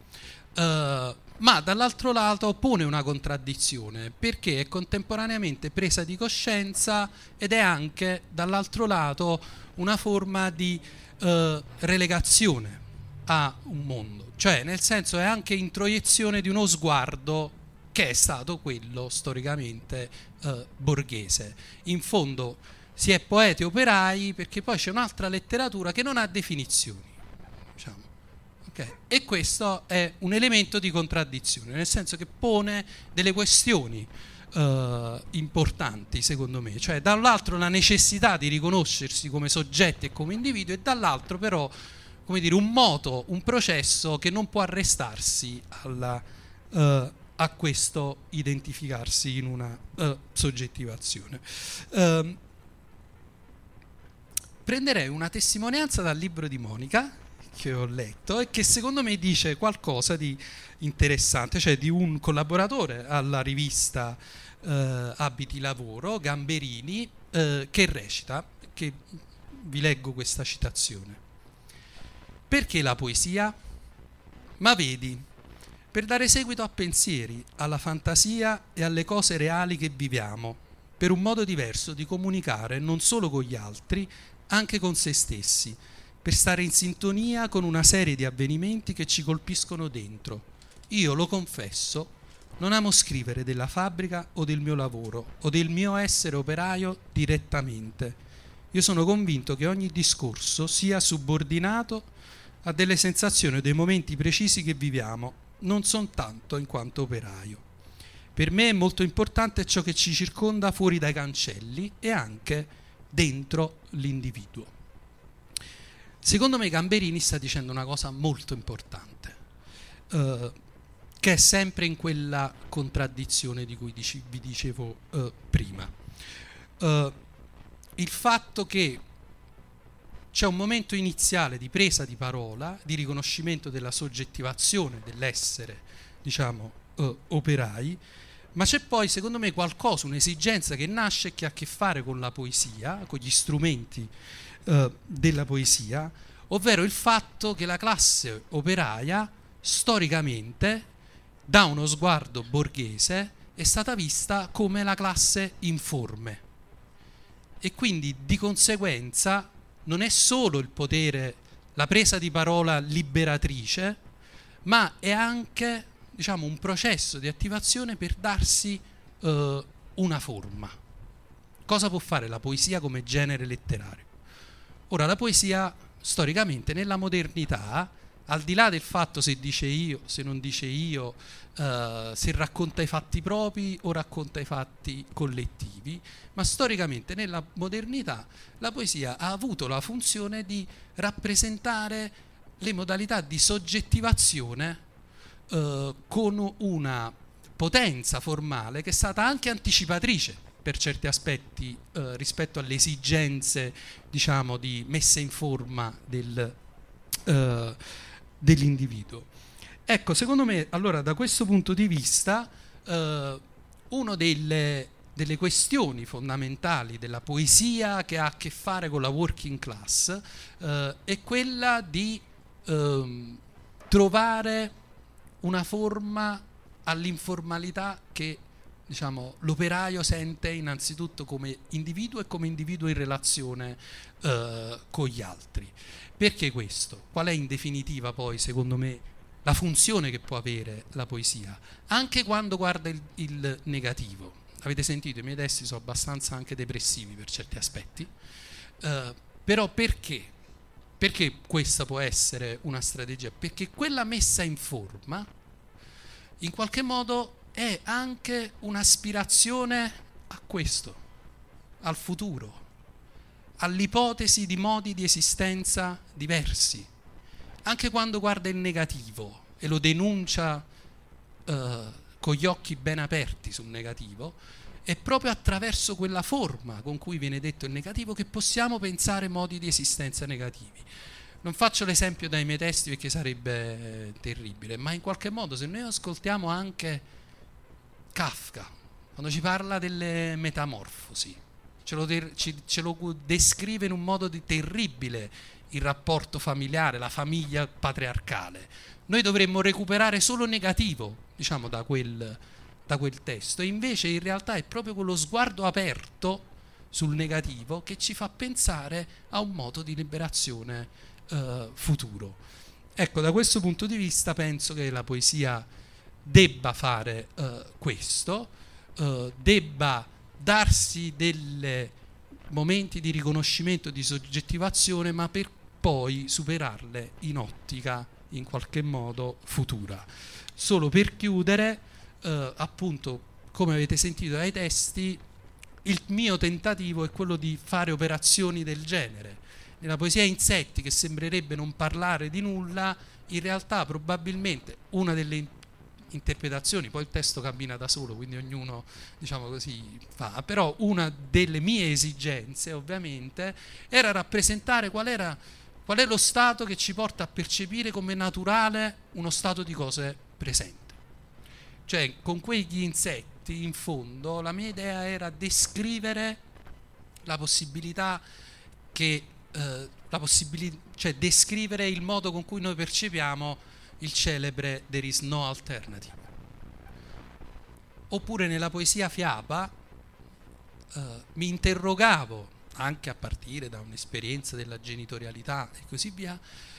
ma dall'altro lato pone una contraddizione, perché è contemporaneamente presa di coscienza ed è anche dall'altro lato una forma di relegazione a un mondo, cioè nel senso è anche introiezione di uno sguardo che è stato quello storicamente borghese. In fondo si è poeti operai perché poi c'è un'altra letteratura che non ha definizioni, diciamo. Okay? E questo è un elemento di contraddizione, nel senso che pone delle questioni importanti, secondo me, cioè dall'altro la necessità di riconoscersi come soggetti e come individui, e dall'altro però, come dire, un moto, un processo che non può arrestarsi a questo identificarsi in una soggettivazione. Prenderei una testimonianza dal libro di Monica che ho letto e che secondo me dice qualcosa di interessante, cioè di un collaboratore alla rivista Abiti Lavoro, Gamberini, che recita, che vi leggo questa citazione: perché la poesia? Ma vedi, per dare seguito a pensieri, alla fantasia e alle cose reali che viviamo, per un modo diverso di comunicare non solo con gli altri, anche con se stessi, per stare in sintonia con una serie di avvenimenti che ci colpiscono dentro. Io, lo confesso, non amo scrivere della fabbrica o del mio lavoro o del mio essere operaio direttamente. Io sono convinto che ogni discorso sia subordinato a delle sensazioni o dei momenti precisi che viviamo, non soltanto in quanto operaio. Per me è molto importante ciò che ci circonda fuori dai cancelli e anche dentro l'individuo. Secondo me Gamberini sta dicendo una cosa molto importante. che è sempre in quella contraddizione di cui vi dicevo prima. Il fatto che c'è un momento iniziale di presa di parola, di riconoscimento della soggettivazione dell'essere, diciamo, operai, ma c'è poi, secondo me, qualcosa, un'esigenza che nasce e che ha a che fare con la poesia, con gli strumenti della poesia, ovvero il fatto che la classe operaia, storicamente, da uno sguardo borghese, è stata vista come la classe informe. E quindi, di conseguenza, non è solo il potere, la presa di parola liberatrice, ma è anche, diciamo, un processo di attivazione per darsi una forma. Cosa può fare la poesia come genere letterario? Ora, la poesia, storicamente, nella modernità, al di là del fatto se dice io, se non dice io, se racconta i fatti propri o racconta i fatti collettivi, ma storicamente nella modernità la poesia ha avuto la funzione di rappresentare le modalità di soggettivazione con una potenza formale che è stata anche anticipatrice per certi aspetti rispetto alle esigenze, diciamo, di messa in forma dell'individuo. Ecco, secondo me, allora, da questo punto di vista, una delle questioni fondamentali della poesia che ha a che fare con la working class è quella di trovare una forma all'informalità che, diciamo, l'operaio sente innanzitutto come individuo e come individuo in relazione con gli altri. Perché questo? Qual è in definitiva poi, secondo me, la funzione che può avere la poesia? Anche quando guarda il negativo. Avete sentito, i miei testi sono abbastanza anche depressivi per certi aspetti, però perché? Perché questa può essere una strategia? Perché quella messa in forma, in qualche modo, è anche un'aspirazione a questo, al futuro, all'ipotesi di modi di esistenza diversi. Anche quando guarda il negativo e lo denuncia con gli occhi ben aperti sul negativo, è proprio attraverso quella forma con cui viene detto il negativo che possiamo pensare modi di esistenza negativi. Non faccio l'esempio dai miei testi perché sarebbe terribile, ma in qualche modo se noi ascoltiamo anche Kafka, quando ci parla delle metamorfosi, ce lo descrive in un modo terribile il rapporto familiare, la famiglia patriarcale. Noi dovremmo recuperare solo negativo, diciamo, da quel testo, e invece in realtà è proprio quello sguardo aperto sul negativo che ci fa pensare a un modo di liberazione futuro. Ecco, da questo punto di vista penso che la poesia debba fare questo, debba darsi dei momenti di riconoscimento, di soggettivazione, ma per poi superarle in ottica in qualche modo futura. Solo per chiudere, appunto, come avete sentito dai testi, il mio tentativo è quello di fare operazioni del genere. Nella poesia Insetti, che sembrerebbe non parlare di nulla, in realtà probabilmente una delle interpretazioni, poi il testo cammina da solo, quindi ognuno, diciamo così, fa, però una delle mie esigenze ovviamente era rappresentare qual è lo stato che ci porta a percepire come naturale uno stato di cose presente. Cioè, con quegli insetti, in fondo, la mia idea era descrivere la possibilità che cioè descrivere il modo con cui noi percepiamo il celebre There is no alternative. Oppure nella poesia fiaba mi interrogavo, anche a partire da un'esperienza della genitorialità e così via,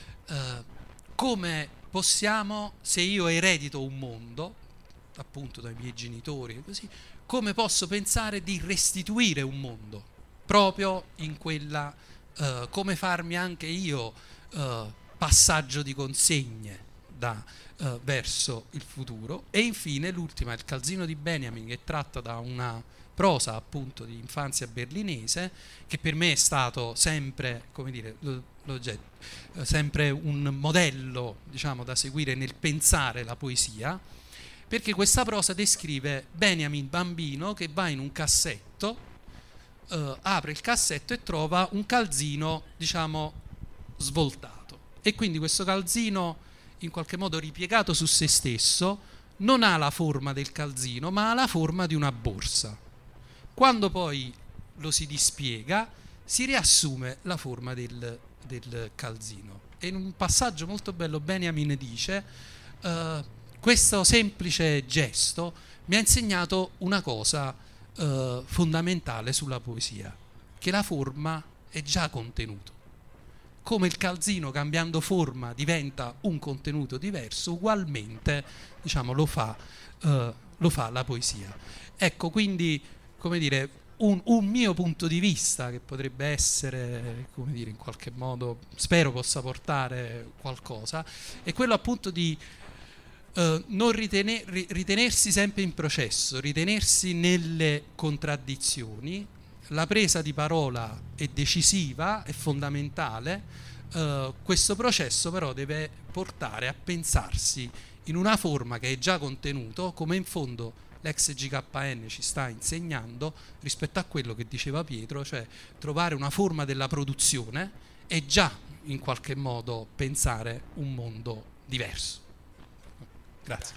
come possiamo, se io eredito un mondo, appunto dai miei genitori e così, come posso pensare di restituire un mondo proprio in quella, come farmi anche io passaggio di consegne verso il futuro. E infine l'ultima, il Calzino di Benjamin, che tratta da una prosa appunto di infanzia berlinese, che per me è stato sempre, come dire, sempre un modello, diciamo, da seguire nel pensare la poesia, perché questa prosa descrive Benjamin bambino che va in un cassetto, apre il cassetto e trova un calzino, diciamo, svoltato, e quindi questo calzino in qualche modo ripiegato su se stesso non ha la forma del calzino ma ha la forma di una borsa. Quando poi lo si dispiega si riassume la forma del calzino, e in un passaggio molto bello Benjamin dice: questo semplice gesto mi ha insegnato una cosa fondamentale sulla poesia, che la forma è già contenuto. Come il calzino cambiando forma diventa un contenuto diverso, ugualmente, diciamo, lo fa la poesia. Ecco, quindi, come dire, un mio punto di vista che potrebbe essere, come dire, in qualche modo, spero possa portare qualcosa, è quello appunto di non ritenersi sempre in processo, ritenersi nelle contraddizioni. La presa di parola è decisiva, è fondamentale. Questo processo però deve portare a pensarsi in una forma che è già contenuto, come in fondo l'ex GKN ci sta insegnando rispetto a quello che diceva Pietro, cioè trovare una forma della produzione e già in qualche modo pensare un mondo diverso. Grazie.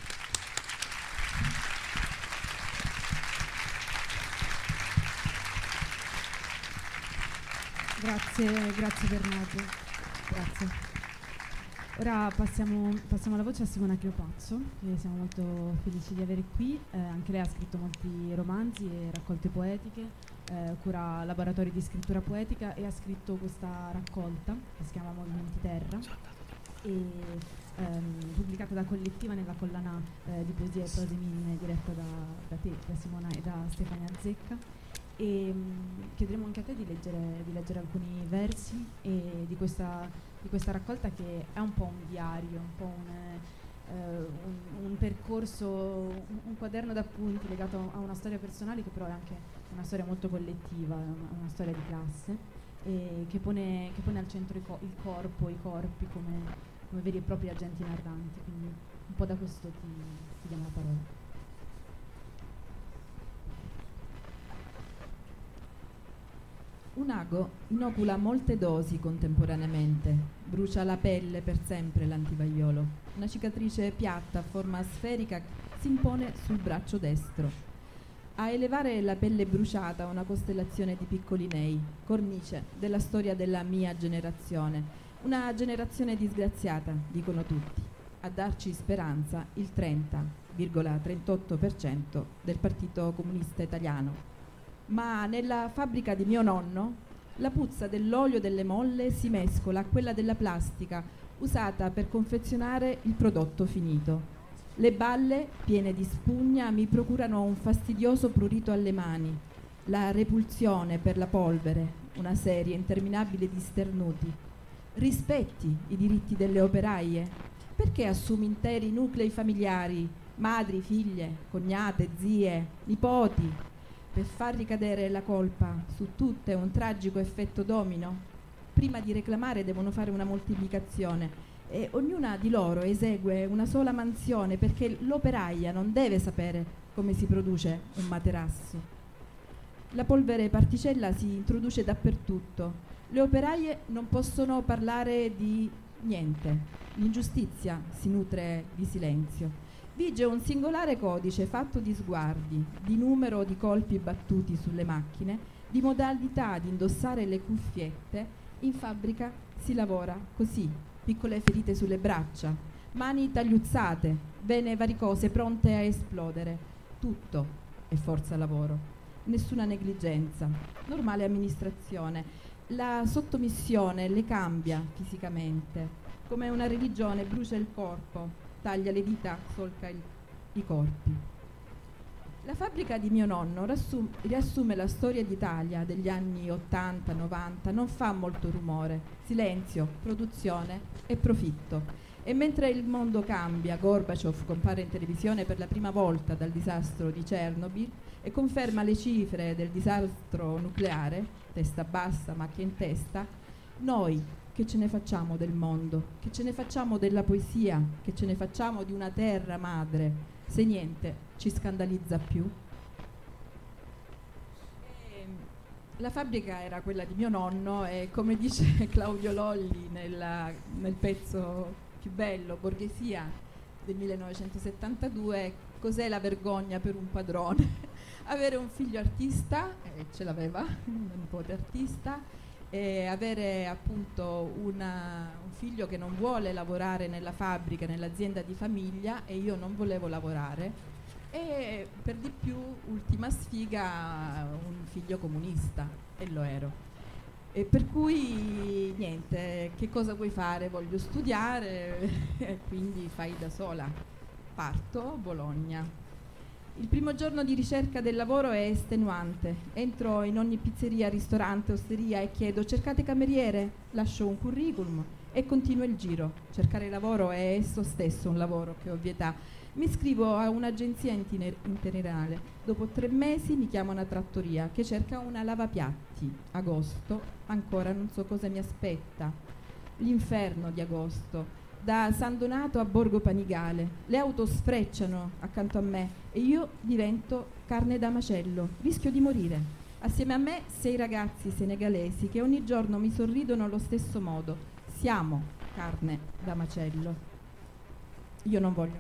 Grazie Bernardo. Grazie. Ora passiamo la voce a Simona Chiopazzo, che siamo molto felici di avere qui. Anche lei ha scritto molti romanzi e raccolte poetiche, cura laboratori di scrittura poetica e ha scritto questa raccolta che si chiama Movimenti Terra, e pubblicata da Collettiva nella collana di poesie e prose minime diretta da te, da Simona e da Stefania Zecca. E chiederemo anche a te di leggere alcuni versi di questa raccolta, che è un po' un diario, un po' un percorso, un quaderno d'appunti legato a una storia personale, che però è anche una storia molto collettiva, una storia di classe, e che pone al centro il corpo, i corpi come veri e propri agenti narranti. Quindi un po' da questo ti diamo la parola. Un ago inocula molte dosi contemporaneamente, brucia la pelle per sempre l'antivaiolo. Una cicatrice piatta a forma sferica si impone sul braccio destro. A elevare la pelle bruciata una costellazione di piccoli nei, cornice della storia della mia generazione. Una generazione disgraziata, dicono tutti. A darci speranza il 30,38% del Partito Comunista Italiano. Ma nella fabbrica di mio nonno la puzza dell'olio delle molle si mescola a quella della plastica usata per confezionare il prodotto finito. Le balle, piene di spugna, mi procurano un fastidioso prurito alle mani, la repulsione per la polvere, una serie interminabile di sternuti. Rispetti i diritti delle operaie? Perché assumi interi nuclei familiari, madri, figlie, cognate, zie, nipoti, per far ricadere la colpa su tutte un tragico effetto domino? Prima di reclamare devono fare una moltiplicazione e ognuna di loro esegue una sola mansione, perché l'operaia non deve sapere come si produce un materasso. La polvere particella si introduce dappertutto. Le operaie non possono parlare di niente. L'ingiustizia si nutre di silenzio. Vige un singolare codice fatto di sguardi, di numero di colpi battuti sulle macchine, di modalità di indossare le cuffiette. In fabbrica si lavora così, piccole ferite sulle braccia, mani tagliuzzate, vene varicose pronte a esplodere. Tutto è forza lavoro, nessuna negligenza, normale amministrazione. La sottomissione le cambia fisicamente, come una religione brucia il corpo, taglia le dita, solca i corpi. La fabbrica di mio nonno riassume la storia d'Italia degli anni 80-90, non fa molto rumore, silenzio, produzione e profitto. E mentre il mondo cambia, Gorbaciov compare in televisione per la prima volta dal disastro di Chernobyl e conferma le cifre del disastro nucleare, testa bassa ma che in testa, noi che ce ne facciamo del mondo, che ce ne facciamo della poesia, che ce ne facciamo di una terra madre, se niente ci scandalizza più? La fabbrica era quella di mio nonno e, come dice Claudio Lolli nel pezzo più bello, Borghesia, del 1972, cos'è la vergogna per un padrone? Avere un figlio artista, ce l'aveva, un nipote artista, e avere appunto un figlio che non vuole lavorare nella fabbrica, nell'azienda di famiglia, e io non volevo lavorare. E per di più, ultima sfiga, un figlio comunista, e lo ero. E per cui niente, che cosa vuoi fare? Voglio studiare, e quindi fai da sola. Parto, Bologna. Il primo giorno di ricerca del lavoro è estenuante. Entro in ogni pizzeria, ristorante, osteria e chiedo: cercate cameriere? Lascio un curriculum e continuo il giro. Cercare lavoro è esso stesso un lavoro, che ovvietà. Mi iscrivo a un'agenzia itinerale. Dopo 3 mesi mi chiama una trattoria che cerca una lavapiatti. Agosto, ancora non so cosa mi aspetta. L'inferno di agosto. Da San Donato a Borgo Panigale. Le auto sfrecciano accanto a me e io divento carne da macello. Rischio di morire. Assieme a me 6 ragazzi senegalesi che ogni giorno mi sorridono allo stesso modo. Siamo carne da macello. Io non voglio morire.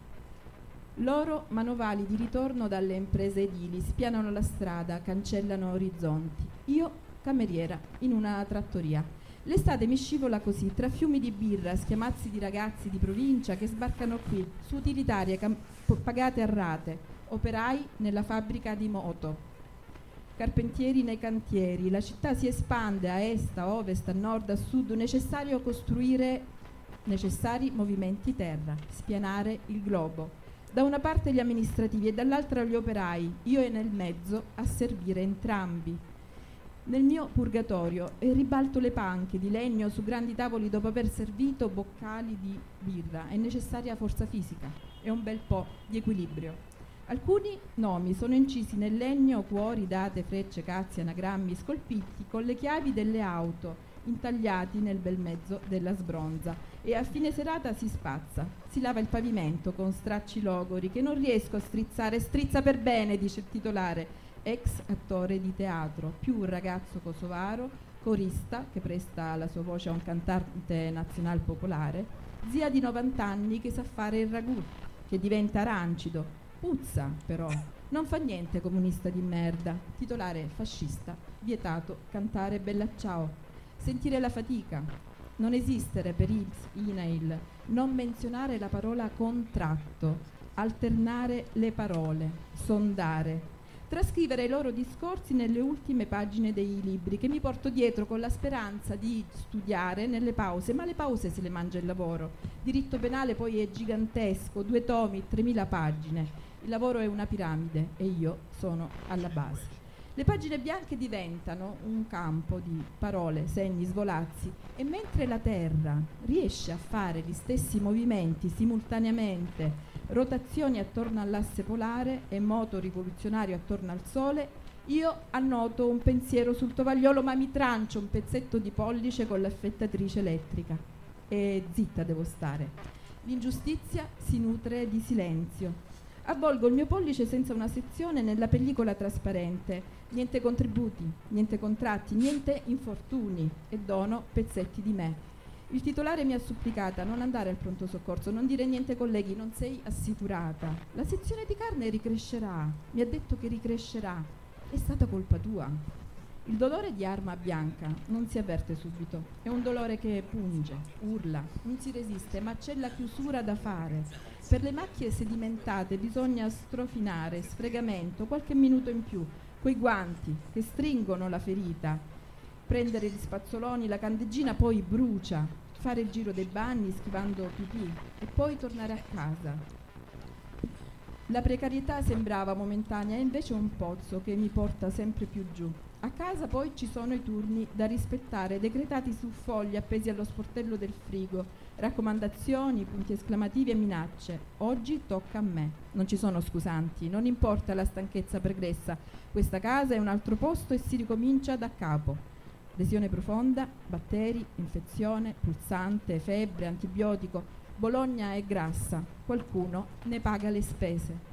Loro, manovali di ritorno dalle imprese edili, spianano la strada, cancellano orizzonti. Io, cameriera, in una trattoria. L'estate mi scivola così, tra fiumi di birra, schiamazzi di ragazzi di provincia che sbarcano qui, su utilitarie pagate a rate, operai nella fabbrica di moto, carpentieri nei cantieri. La città si espande a est, a ovest, a nord, a sud. Necessario costruire necessari movimenti terra, spianare il globo. Da una parte gli amministrativi e dall'altra gli operai, io e nel mezzo a servire entrambi. Nel mio purgatorio ribalto le panche di legno su grandi tavoli dopo aver servito boccali di birra. È necessaria forza fisica e un bel po' di equilibrio. Alcuni nomi sono incisi nel legno: cuori, date, frecce, cazzi, anagrammi, scolpiti con le chiavi delle auto, intagliati nel bel mezzo della sbronza. E a fine serata si spazza, si lava il pavimento con stracci logori che non riesco a strizzare. Strizza per bene, dice il titolare, ex attore di teatro, più un ragazzo kosovaro, corista che presta la sua voce a un cantante nazional popolare, zia di 90 anni che sa fare il ragù, che diventa rancido, puzza però, non fa niente, comunista di merda, titolare fascista, vietato cantare bella ciao, sentire la fatica, non esistere per INAIL, non menzionare la parola contratto, alternare le parole, sondare, trascrivere i loro discorsi nelle ultime pagine dei libri che mi porto dietro con la speranza di studiare nelle pause, ma le pause se le mangia il lavoro. Diritto penale poi è gigantesco, 2 tomi, 3000 pagine. Il lavoro è una piramide e io sono alla base. Le pagine bianche diventano un campo di parole, segni, svolazzi, e mentre la Terra riesce a fare gli stessi movimenti simultaneamente, rotazioni attorno all'asse polare e moto rivoluzionario attorno al Sole, io annoto un pensiero sul tovagliolo, ma mi trancio un pezzetto di pollice con l'affettatrice elettrica. E zitta devo stare. L'ingiustizia si nutre di silenzio. Avvolgo il mio pollice senza una sezione nella pellicola trasparente. Niente contributi, niente contratti, niente infortuni, e dono pezzetti di me. Il titolare mi ha supplicata: non andare al pronto soccorso, non dire niente colleghi, non sei assicurata. La sezione di carne ricrescerà, mi ha detto che ricrescerà. È stata colpa tua. Il dolore di arma bianca non si avverte subito, è un dolore che punge, urla, non si resiste, ma c'è la chiusura da fare. Per le macchie sedimentate bisogna strofinare, sfregamento, qualche minuto in più, quei guanti che stringono la ferita, prendere gli spazzoloni, la candeggina, poi brucia, fare il giro dei bagni schivando pipì e poi tornare a casa. La precarietà sembrava momentanea, è invece un pozzo che mi porta sempre più giù. A casa poi ci sono i turni da rispettare, decretati su fogli appesi allo sportello del frigo, raccomandazioni, punti esclamativi e minacce. Oggi tocca a me. Non ci sono scusanti, non importa la stanchezza pregressa. Questa casa è un altro posto e si ricomincia da capo. lesione profonda, batteri, infezione, pulsante, febbre, antibiotico. Bologna è grassa, qualcuno ne paga le spese.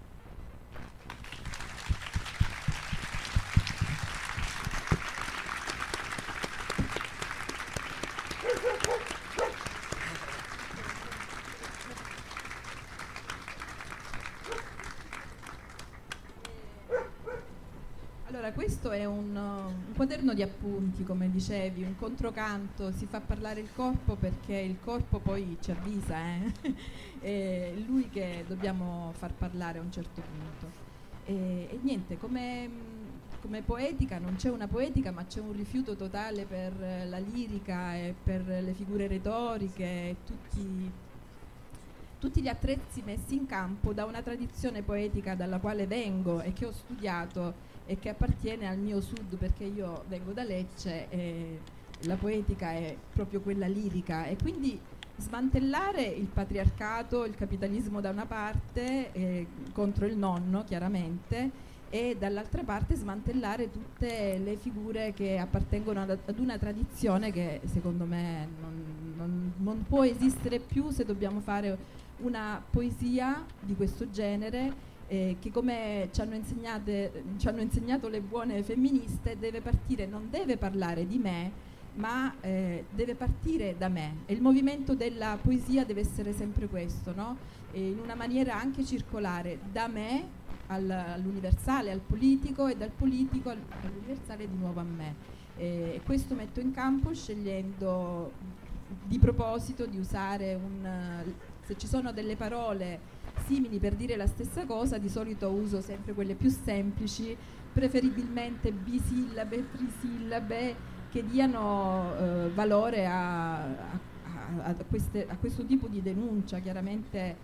Allora, questo è un quaderno di appunti, come dicevi, un controcanto, si fa parlare il corpo perché il corpo poi ci avvisa, è lui che dobbiamo far parlare a un certo punto. E niente, come poetica non c'è una poetica, ma c'è un rifiuto totale per la lirica e per le figure retoriche, tutti gli attrezzi messi in campo da una tradizione poetica dalla quale vengo e che ho studiato e che appartiene al mio sud, perché io vengo da Lecce e la poetica è proprio quella lirica, e quindi smantellare il patriarcato, il capitalismo da una parte contro il nonno chiaramente, e dall'altra parte smantellare tutte le figure che appartengono ad una tradizione che secondo me non può esistere più se dobbiamo fare una poesia di questo genere, che come ci hanno insegnato le buone femministe deve partire, non deve parlare di me, ma deve partire da me, e il movimento della poesia deve essere sempre questo, no? In una maniera anche circolare, da me all'universale, al politico, e dal politico all'universale di nuovo a me. Questo metto in campo scegliendo di proposito di usare se ci sono delle parole simili per dire la stessa cosa, di solito uso sempre quelle più semplici, preferibilmente bisillabe, trisillabe, che diano valore a questo tipo di denuncia. Chiaramente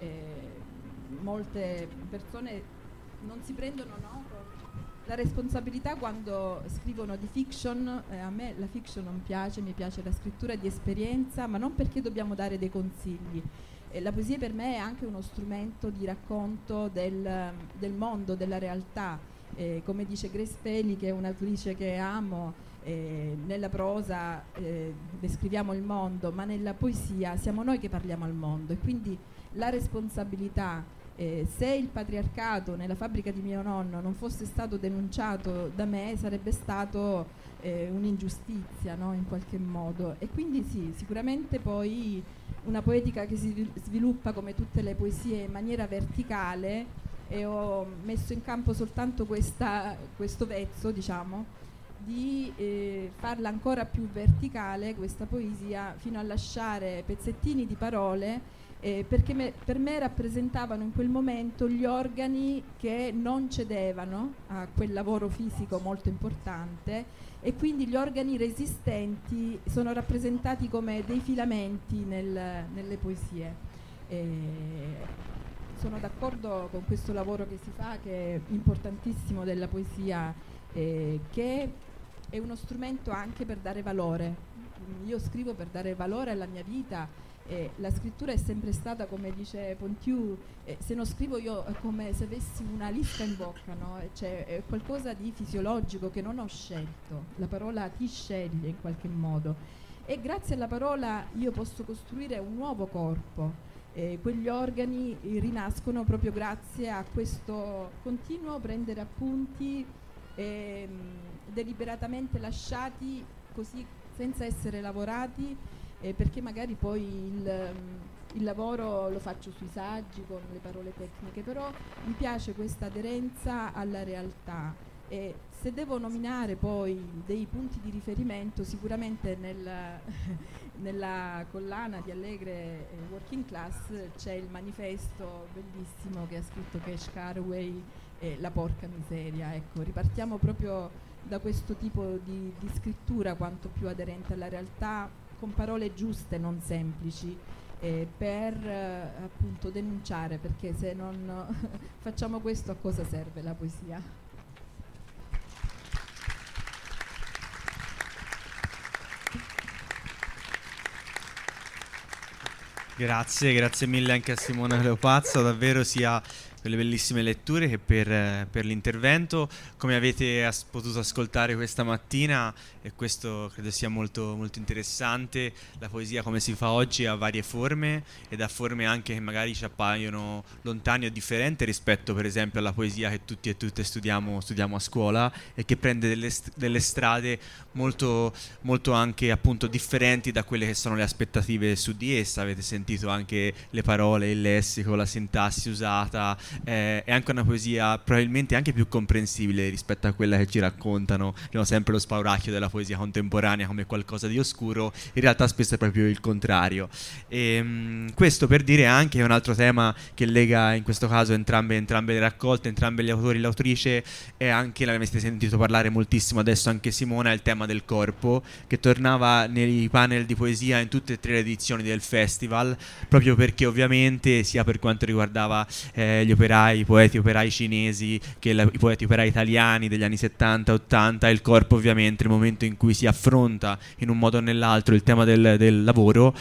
molte persone non si prendono la responsabilità quando scrivono di fiction. A me la fiction non piace, mi piace la scrittura di esperienza, ma non perché dobbiamo dare dei consigli. La poesia per me è anche uno strumento di racconto del mondo, della realtà. Come dice Grace Pelli, che è un'autrice che amo, nella prosa descriviamo il mondo, ma nella poesia siamo noi che parliamo al mondo, e quindi la responsabilità, se il patriarcato nella fabbrica di mio nonno non fosse stato denunciato da me, sarebbe stato un'ingiustizia, no? In qualche modo. E quindi sì, sicuramente poi una poetica che si sviluppa, come tutte le poesie, in maniera verticale, e ho messo in campo soltanto questo vezzo, diciamo, di farla ancora più verticale, questa poesia, fino a lasciare pezzettini di parole, perché per me rappresentavano in quel momento gli organi che non cedevano a quel lavoro fisico molto importante, e quindi gli organi resistenti sono rappresentati come dei filamenti nelle poesie. Sono d'accordo con questo lavoro che si fa, che è importantissimo, della poesia, che è uno strumento anche per dare valore. Io scrivo per dare valore alla mia vita. La scrittura è sempre stata, come dice Pontiù, se non scrivo io è come se avessi una lisca in bocca, no? Cioè, è qualcosa di fisiologico che non ho scelto. La parola ti sceglie in qualche modo, e grazie alla parola io posso costruire un nuovo corpo. Quegli organi rinascono proprio grazie a questo continuo prendere appunti deliberatamente lasciati così, senza essere lavorati, perché magari poi il lavoro lo faccio sui saggi con le parole tecniche, però mi piace questa aderenza alla realtà. E se devo nominare poi dei punti di riferimento, sicuramente nella collana di Allegre Working Class c'è il manifesto bellissimo che ha scritto Cash Carway, La porca miseria. Ecco, ripartiamo proprio da questo tipo di scrittura, quanto più aderente alla realtà, con parole giuste, non semplici, per appunto denunciare, perché se non facciamo questo, a cosa serve la poesia? Grazie mille anche a Simona Leopazzo, davvero sia delle bellissime letture che per l'intervento. Come avete potuto ascoltare questa mattina, e questo credo sia molto, molto interessante, la poesia come si fa oggi ha varie forme, ed ha forme anche che magari ci appaiono lontane o differenti rispetto per esempio alla poesia che tutti e tutte studiamo a scuola, e che prende delle strade molto, molto anche appunto differenti da quelle che sono le aspettative su di essa. Avete sentito anche le parole, il lessico, la sintassi usata, è anche una poesia probabilmente anche più comprensibile rispetto a quella che ci raccontano, diciamo, sempre lo spauracchio della poesia contemporanea come qualcosa di oscuro. In realtà spesso è proprio il contrario. Questo per dire anche che un altro tema che lega in questo caso entrambe le raccolte, entrambi gli autori e l'autrice, è anche, l'avete sentito parlare moltissimo adesso anche Simona, il tema del corpo, che tornava nei panel di poesia in tutte e 3 le edizioni del festival, proprio perché ovviamente sia per quanto riguardava gli operai, i poeti operai cinesi, che i poeti operai italiani degli anni 70-80, il corpo ovviamente nel momento in cui si affronta in un modo o nell'altro il tema del lavoro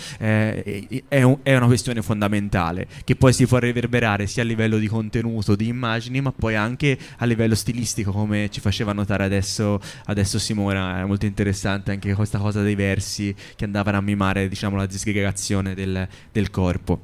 è una questione fondamentale, che poi si può riverberare sia a livello di contenuto, di immagini, ma poi anche a livello stilistico, come ci faceva notare adesso Simona. È molto interessante anche questa cosa dei versi che andavano a mimare, diciamo, la disgregazione del corpo.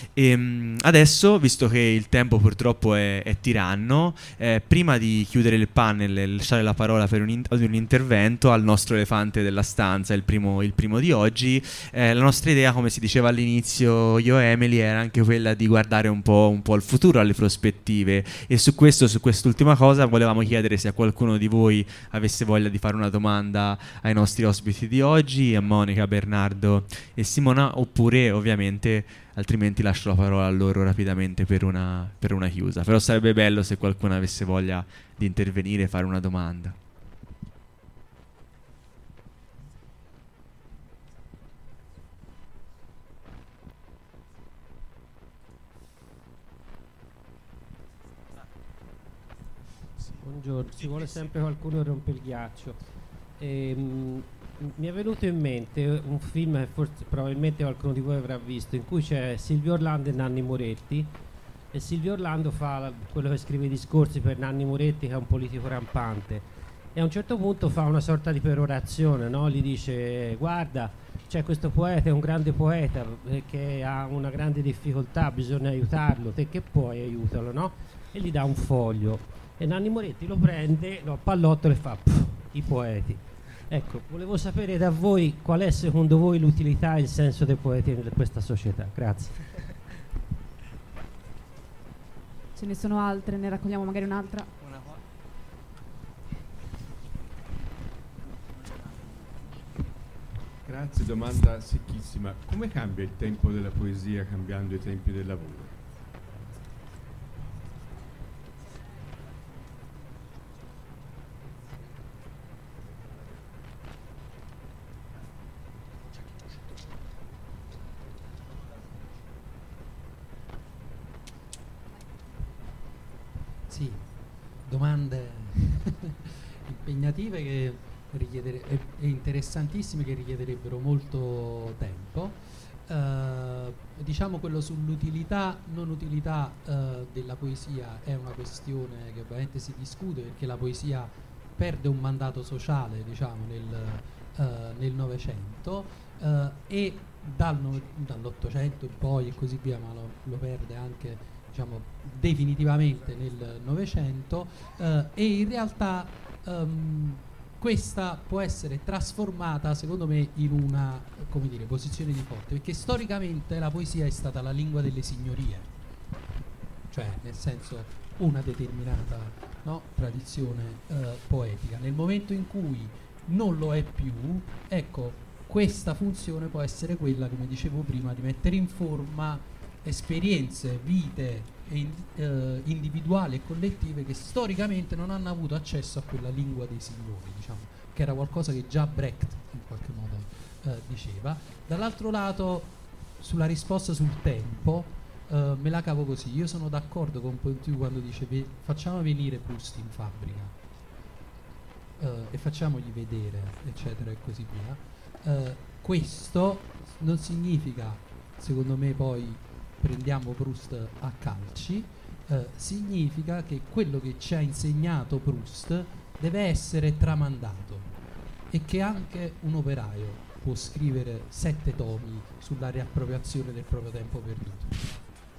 Adesso, visto che il tempo purtroppo è tiranno, prima di chiudere il panel e lasciare la parola ad un intervento al nostro elefante della stanza, il primo di oggi, la nostra idea, come si diceva all'inizio io e Emily, era anche quella di guardare un po' al futuro, alle prospettive, e su quest'ultima cosa volevamo chiedere se a qualcuno di voi avesse voglia di fare una domanda ai nostri ospiti di oggi, a Monica, Bernardo e Simona, oppure ovviamente altrimenti lascio la parola a loro rapidamente per una chiusa. Però sarebbe bello se qualcuno avesse voglia di intervenire e fare una domanda. Buongiorno, ci vuole sempre qualcuno che rompe il ghiaccio. Mi è venuto in mente un film che forse probabilmente qualcuno di voi avrà visto, in cui c'è Silvio Orlando e Nanni Moretti, e Silvio Orlando fa quello che scrive i discorsi per Nanni Moretti, che è un politico rampante, e a un certo punto fa una sorta di perorazione, no? Gli dice: guarda, c'è questo poeta, è un grande poeta che ha una grande difficoltà, bisogna aiutarlo, te che puoi aiutalo, no? E gli dà un foglio, e Nanni Moretti lo prende, lo appallottola e fa: i poeti. Ecco, volevo sapere da voi qual è secondo voi l'utilità e il senso dei poeti in questa società. Grazie. Ce ne sono altre, ne raccogliamo magari un'altra. Grazie, domanda secchissima. Come cambia il tempo della poesia cambiando i tempi del lavoro? Sì, domande impegnative e interessantissime, che richiederebbero molto tempo. Diciamo quello sull'utilità, non utilità della poesia è una questione che ovviamente si discute, perché la poesia perde un mandato sociale, diciamo, nel Novecento, e dall'Ottocento in poi e così via, ma lo perde anche, diciamo, definitivamente nel Novecento, e in realtà questa può essere trasformata, secondo me, in una, come dire, posizione di forza, perché storicamente la poesia è stata la lingua delle signorie, cioè nel senso una determinata, no, tradizione poetica. Nel momento in cui non lo è più, ecco, questa funzione può essere quella, come dicevo prima, di mettere in forma esperienze, vite individuali e collettive che storicamente non hanno avuto accesso a quella lingua dei signori, diciamo, che era qualcosa che già Brecht in qualche modo diceva. Dall'altro lato, sulla risposta sul tempo, me la cavo così: io sono d'accordo con Pontiu quando dice facciamo venire Proust in fabbrica e facciamogli vedere, eccetera e così via. Questo non significa, secondo me, poi prendiamo Proust a calci, significa che quello che ci ha insegnato Proust deve essere tramandato e che anche un operaio può scrivere 7 tomi sulla riappropriazione del proprio tempo perduto.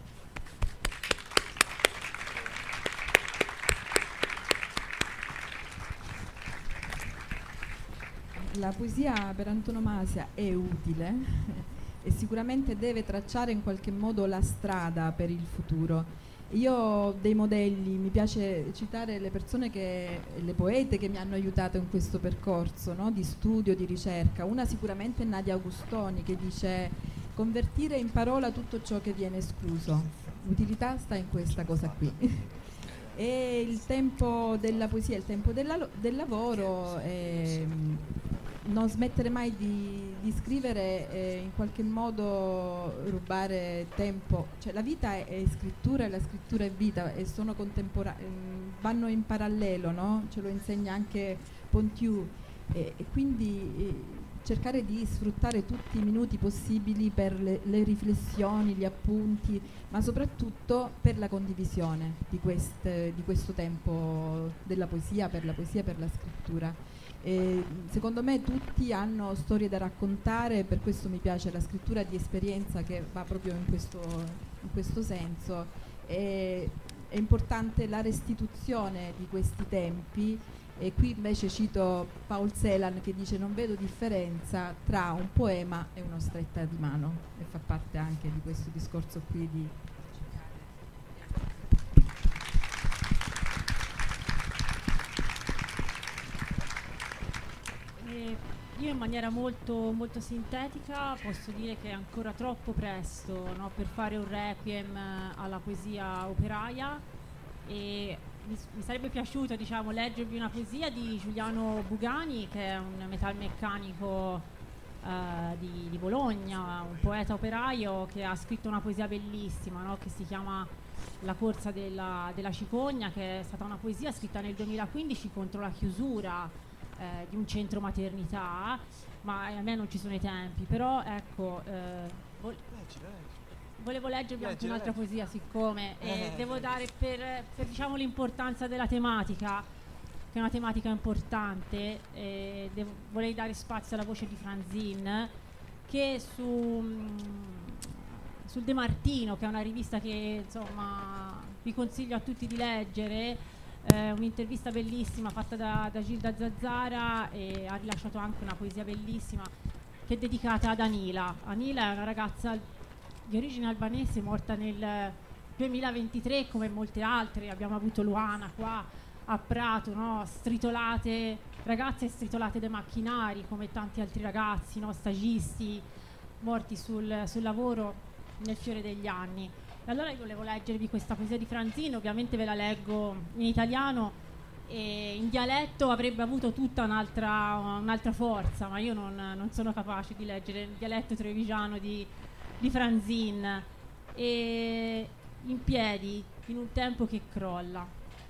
La poesia per antonomasia è utile e sicuramente deve tracciare in qualche modo la strada per il futuro. Io ho dei modelli, mi piace citare le poete che mi hanno aiutato in questo percorso, no? Di studio, di ricerca. Una sicuramente è Nadia Augustoni, che dice: convertire in parola tutto ciò che viene escluso. L'utilità sta in questa cosa qui. E il tempo della poesia, il tempo del lavoro, non smettere mai di scrivere, in qualche modo rubare tempo, cioè la vita è scrittura e la scrittura è vita e sono vanno in parallelo, no? Ce lo insegna anche Pontiù, e quindi cercare di sfruttare tutti i minuti possibili per le riflessioni, gli appunti, ma soprattutto per la condivisione di questo tempo della poesia, per la scrittura. Secondo me tutti hanno storie da raccontare, per questo mi piace la scrittura di esperienza, che va proprio in questo senso. È importante la restituzione di questi tempi, e qui invece cito Paul Celan, che dice: non vedo differenza tra un poema e una stretta di mano, e fa parte anche di questo discorso qui di Io in maniera molto, molto sintetica posso dire che è ancora troppo presto, no, per fare un requiem alla poesia operaia, e mi sarebbe piaciuto, diciamo, leggervi una poesia di Giuliano Bugani, che è un metalmeccanico di Bologna, un poeta operaio che ha scritto una poesia bellissima, no, che si chiama La corsa della cicogna, che è stata una poesia scritta nel 2015 contro la chiusura di un centro maternità, ma a me non ci sono i tempi, però ecco, volevo leggervi anche un'altra poesia, siccome devo dare per diciamo l'importanza della tematica, che è una tematica importante, vorrei dare spazio alla voce di Franzin, che sul De Martino, che è una rivista che insomma vi consiglio a tutti di leggere, un'intervista bellissima fatta da Gilda Zazzara, e ha rilasciato anche una poesia bellissima che è dedicata ad Anila. Anila è una ragazza di origine albanese morta nel 2023, come molte altre. Abbiamo avuto Luana qua a Prato, no? Ragazze stritolate dai macchinari, come tanti altri ragazzi, no? Stagisti morti sul lavoro nel fiore degli anni. Allora io volevo leggervi questa poesia di Franzin, ovviamente ve la leggo in italiano, e in dialetto avrebbe avuto tutta un'altra forza, ma io non sono capace di leggere il dialetto trevigiano di Franzin. E in piedi, in un tempo che crolla.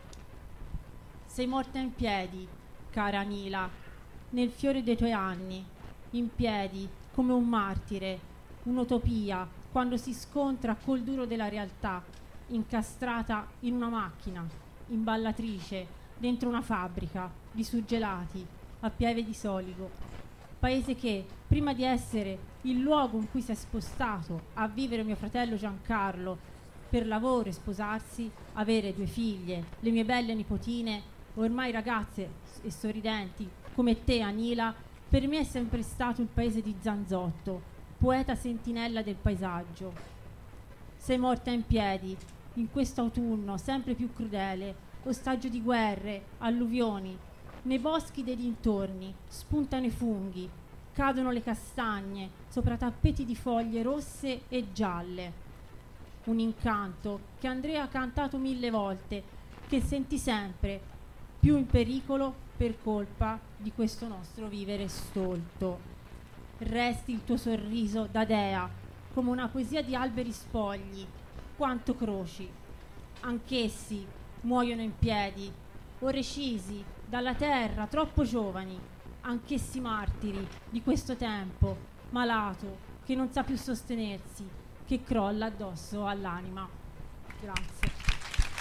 Sei morta in piedi, cara Anila, nel fiore dei tuoi anni, in piedi come un martire, un'utopia, quando si scontra col duro della realtà, incastrata in una macchina, imballatrice, dentro una fabbrica di surgelati a Pieve di Soligo. Paese che, prima di essere il luogo in cui si è spostato a vivere mio fratello Giancarlo per lavoro e sposarsi, avere 2 figlie, le mie belle nipotine, ormai ragazze e sorridenti, come te, Anila, per me è sempre stato il paese di Zanzotto, poeta sentinella del paesaggio. Sei morta in piedi, in questo autunno sempre più crudele, ostaggio di guerre, alluvioni. Nei boschi dei dintorni spuntano i funghi, cadono le castagne sopra tappeti di foglie rosse e gialle. Un incanto che Andrea ha cantato 1000 volte, che senti sempre più in pericolo per colpa di questo nostro vivere stolto. Resti il tuo sorriso da dea, come una poesia di alberi spogli, quanto croci. Anch'essi muoiono in piedi, o recisi dalla terra, troppo giovani, anch'essi martiri di questo tempo, malato, che non sa più sostenersi, che crolla addosso all'anima. Grazie.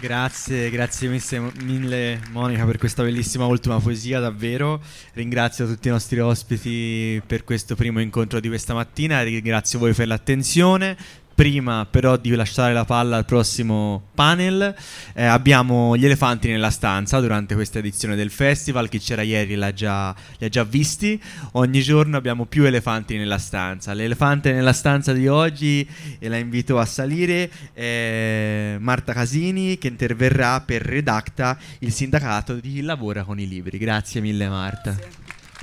Grazie mille Monica per questa bellissima ultima poesia, davvero. Ringrazio tutti i nostri ospiti per questo primo incontro di questa mattina, ringrazio voi per l'attenzione. Prima però di lasciare la palla al prossimo panel, abbiamo gli elefanti nella stanza durante questa edizione del festival. Chi c'era ieri li ha già visti. Ogni giorno abbiamo più elefanti nella stanza. L'elefante nella stanza di oggi, e la invito a salire, è Marta Casini, che interverrà per Redacta, il sindacato di chi lavora con i libri. Grazie mille Marta. Grazie.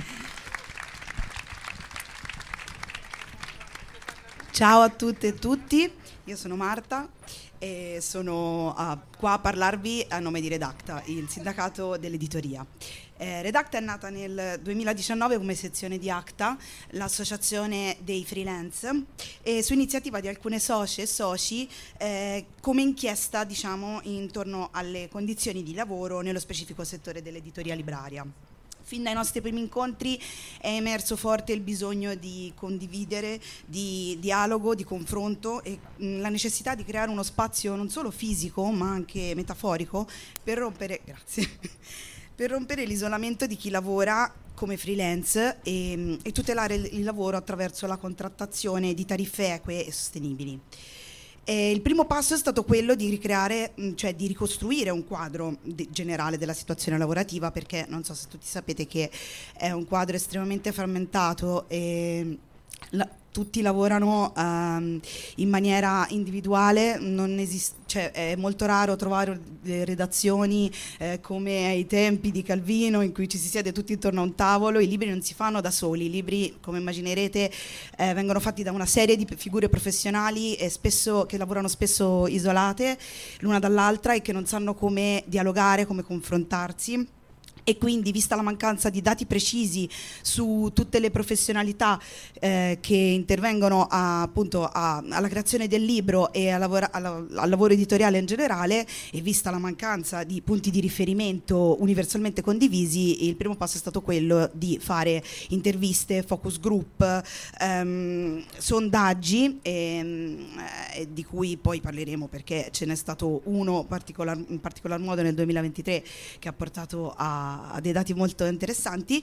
Ciao a tutte e tutti, io sono Marta e sono qua a parlarvi a nome di Redacta, il sindacato dell'editoria. Redacta è nata nel 2019 come sezione di ACTA, l'associazione dei freelance, e su iniziativa di alcune socie e soci come inchiesta, diciamo, intorno alle condizioni di lavoro nello specifico settore dell'editoria libraria. Fin dai nostri primi incontri è emerso forte il bisogno di condividere, di dialogo, di confronto e la necessità di creare uno spazio non solo fisico ma anche metaforico per rompere l'isolamento di chi lavora come freelance e tutelare il lavoro attraverso la contrattazione di tariffe eque e sostenibili. Il primo passo è stato quello di ricreare, cioè di ricostruire un quadro generale della situazione lavorativa, perché non so se tutti sapete che è un quadro estremamente frammentato e tutti lavorano in maniera individuale, cioè è molto raro trovare redazioni come ai tempi di Calvino in cui ci si siede tutti intorno a un tavolo. I libri non si fanno da soli, i libri, come immaginerete, vengono fatti da una serie di figure professionali e che lavorano spesso isolate l'una dall'altra e che non sanno come dialogare, come confrontarsi. E quindi, vista la mancanza di dati precisi su tutte le professionalità che intervengono alla creazione del libro e al lavoro editoriale in generale, e vista la mancanza di punti di riferimento universalmente condivisi, il primo passo è stato quello di fare interviste, focus group, sondaggi, di cui poi parleremo perché ce n'è stato uno in particolar modo nel 2023 che ha portato a dei dati molto interessanti,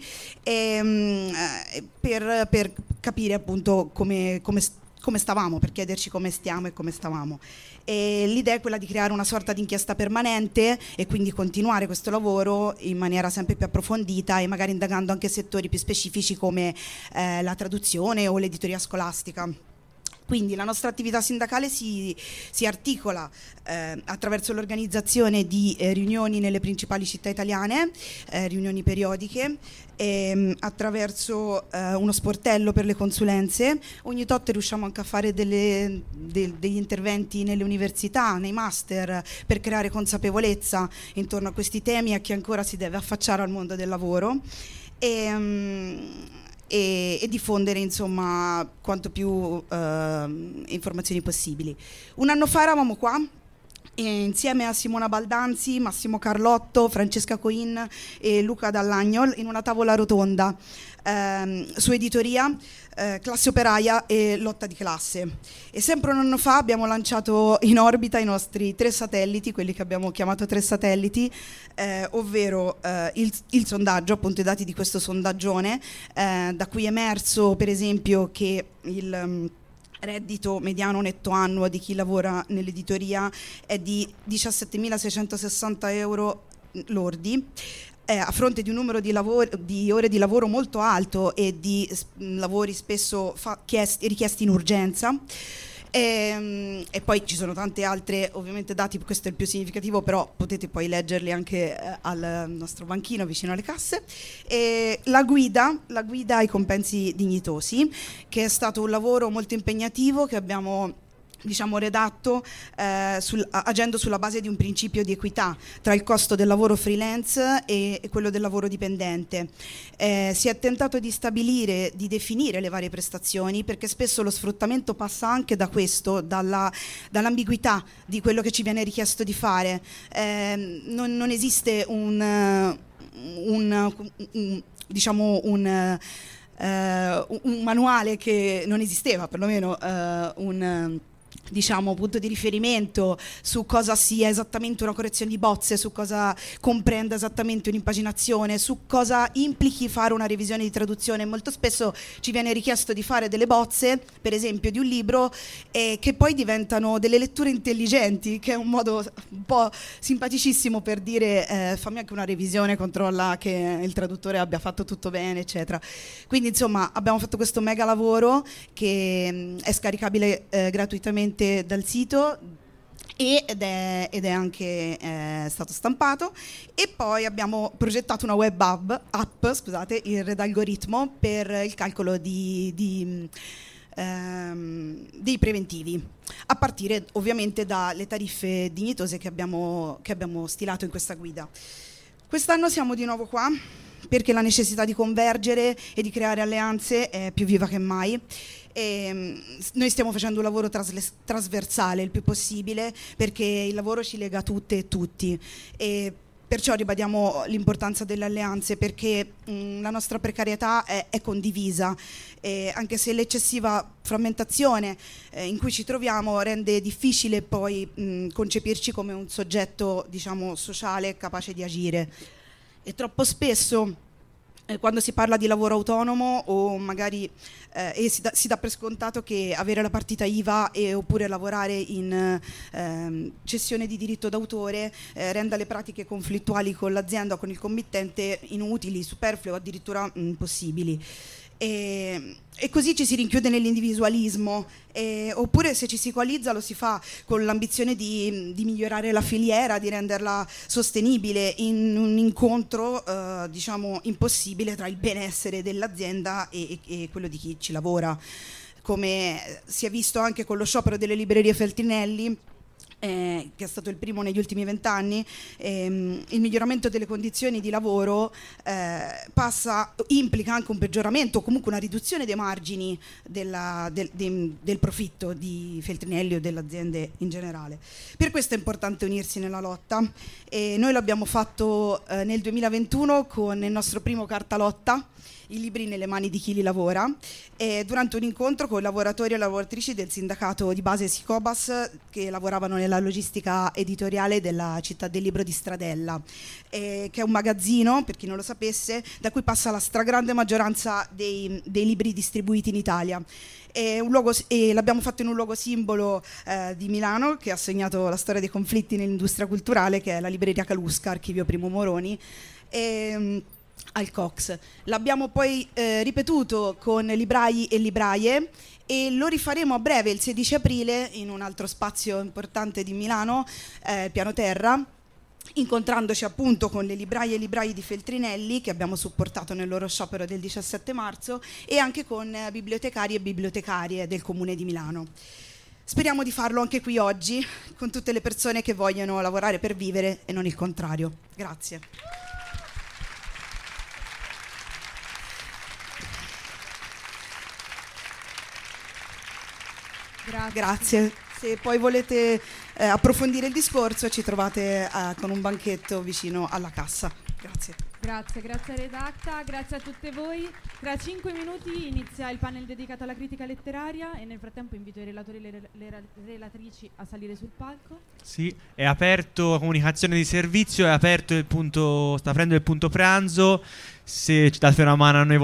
per capire appunto come stavamo, per chiederci come stiamo e come stavamo. E l'idea è quella di creare una sorta di inchiesta permanente e quindi continuare questo lavoro in maniera sempre più approfondita e magari indagando anche settori più specifici come la traduzione o l'editoria scolastica. Quindi la nostra attività sindacale si articola attraverso l'organizzazione di riunioni nelle principali città italiane, riunioni periodiche, attraverso uno sportello per le consulenze. Ogni tot riusciamo anche a fare degli interventi nelle università, nei master, per creare consapevolezza intorno a questi temi a chi ancora si deve affacciare al mondo del lavoro. E diffondere, insomma, quanto più informazioni possibili. Un anno fa eravamo qua insieme a Simona Baldanzi, Massimo Carlotto, Francesca Coin e Luca Dall'Agnol in una tavola rotonda su editoria, classe operaia e lotta di classe. E sempre un anno fa abbiamo lanciato in orbita i nostri 3 satelliti, quelli che abbiamo chiamato 3 satelliti, ovvero il sondaggio, appunto i dati di questo sondaggione, da cui è emerso per esempio che il reddito mediano netto annuo di chi lavora nell'editoria è di 17.660 euro lordi, a fronte di un numero di ore di lavoro molto alto e di lavori spesso richiesti in urgenza. E poi ci sono tante altre, ovviamente, dati, questo è il più significativo, però potete poi leggerli anche al nostro banchino vicino alle casse. E la guida ai compensi dignitosi, che è stato un lavoro molto impegnativo che abbiamo, diciamo, redatto agendo sulla base di un principio di equità tra il costo del lavoro freelance e quello del lavoro dipendente. Si è tentato di stabilire, di definire le varie prestazioni, perché spesso lo sfruttamento passa anche da questo, dall'ambiguità di quello che ci viene richiesto di fare. Non esiste un manuale, che non esisteva perlomeno diciamo, punto di riferimento su cosa sia esattamente una correzione di bozze, su cosa comprenda esattamente un'impaginazione, su cosa implichi fare una revisione di traduzione. Molto spesso ci viene richiesto di fare delle bozze, per esempio di un libro, che poi diventano delle letture intelligenti, che è un modo un po' simpaticissimo per dire fammi anche una revisione, controlla che il traduttore abbia fatto tutto bene, eccetera. Quindi insomma abbiamo fatto questo mega lavoro che è scaricabile gratuitamente dal sito ed è anche stato stampato, e poi abbiamo progettato una web app, scusate, il Redalgoritmo, per il calcolo dei preventivi, a partire ovviamente dalle tariffe dignitose che abbiamo stilato in questa guida. Quest'anno siamo di nuovo qua perché la necessità di convergere e di creare alleanze è più viva che mai. Noi stiamo facendo un lavoro trasversale il più possibile, perché il lavoro ci lega tutte e tutti, e perciò ribadiamo l'importanza delle alleanze, perché la nostra precarietà è condivisa, anche se l'eccessiva frammentazione in cui ci troviamo rende difficile poi concepirci come un soggetto, diciamo, sociale capace di agire. E troppo spesso quando si parla di lavoro autonomo o magari si dà per scontato che avere la partita IVA oppure lavorare in cessione di diritto d'autore renda le pratiche conflittuali con l'azienda o con il committente inutili, superflue o addirittura impossibili. E così ci si rinchiude nell'individualismo, oppure se ci si coalizza lo si fa con l'ambizione di migliorare la filiera, di renderla sostenibile, in un incontro diciamo impossibile tra il benessere dell'azienda e quello di chi ci lavora, come si è visto anche con lo sciopero delle librerie Feltrinelli, che è stato il primo negli ultimi 20 anni. Il miglioramento delle condizioni di lavoro implica anche un peggioramento o comunque una riduzione dei margini del profitto di Feltrinelli o delle aziende in generale. Per questo è importante unirsi nella lotta, e noi l'abbiamo fatto nel 2021 con il nostro primo cartalotta, i libri nelle mani di chi li lavora, durante un incontro con lavoratori e lavoratrici del sindacato di base Sicobas, che lavoravano nella logistica editoriale della Città del Libro di Stradella, che è un magazzino, per chi non lo sapesse, da cui passa la stragrande maggioranza dei libri distribuiti in Italia. E l'abbiamo fatto in un luogo simbolo di Milano, che ha segnato la storia dei conflitti nell'industria culturale, che è la libreria Calusca, Archivio Primo Moroni, al Cox. L'abbiamo poi ripetuto con librai e libraie, e lo rifaremo a breve, il 16 aprile, in un altro spazio importante di Milano, piano terra, incontrandoci appunto con le libraie e librai di Feltrinelli, che abbiamo supportato nel loro sciopero del 17 marzo, e anche con bibliotecari e bibliotecarie del Comune di Milano. Speriamo di farlo anche qui oggi, con tutte le persone che vogliono lavorare per vivere e non il contrario. Grazie. Grazie. Se poi volete approfondire il discorso, ci trovate con un banchetto vicino alla cassa. Grazie. Grazie a Redacta, grazie a tutte voi. Tra 5 minuti inizia il panel dedicato alla critica letteraria, e nel frattempo invito i relatori e le relatrici a salire sul palco. Sì, è aperto la comunicazione di servizio, è aperto sta aprendo il punto pranzo. Se ci date una mano a noi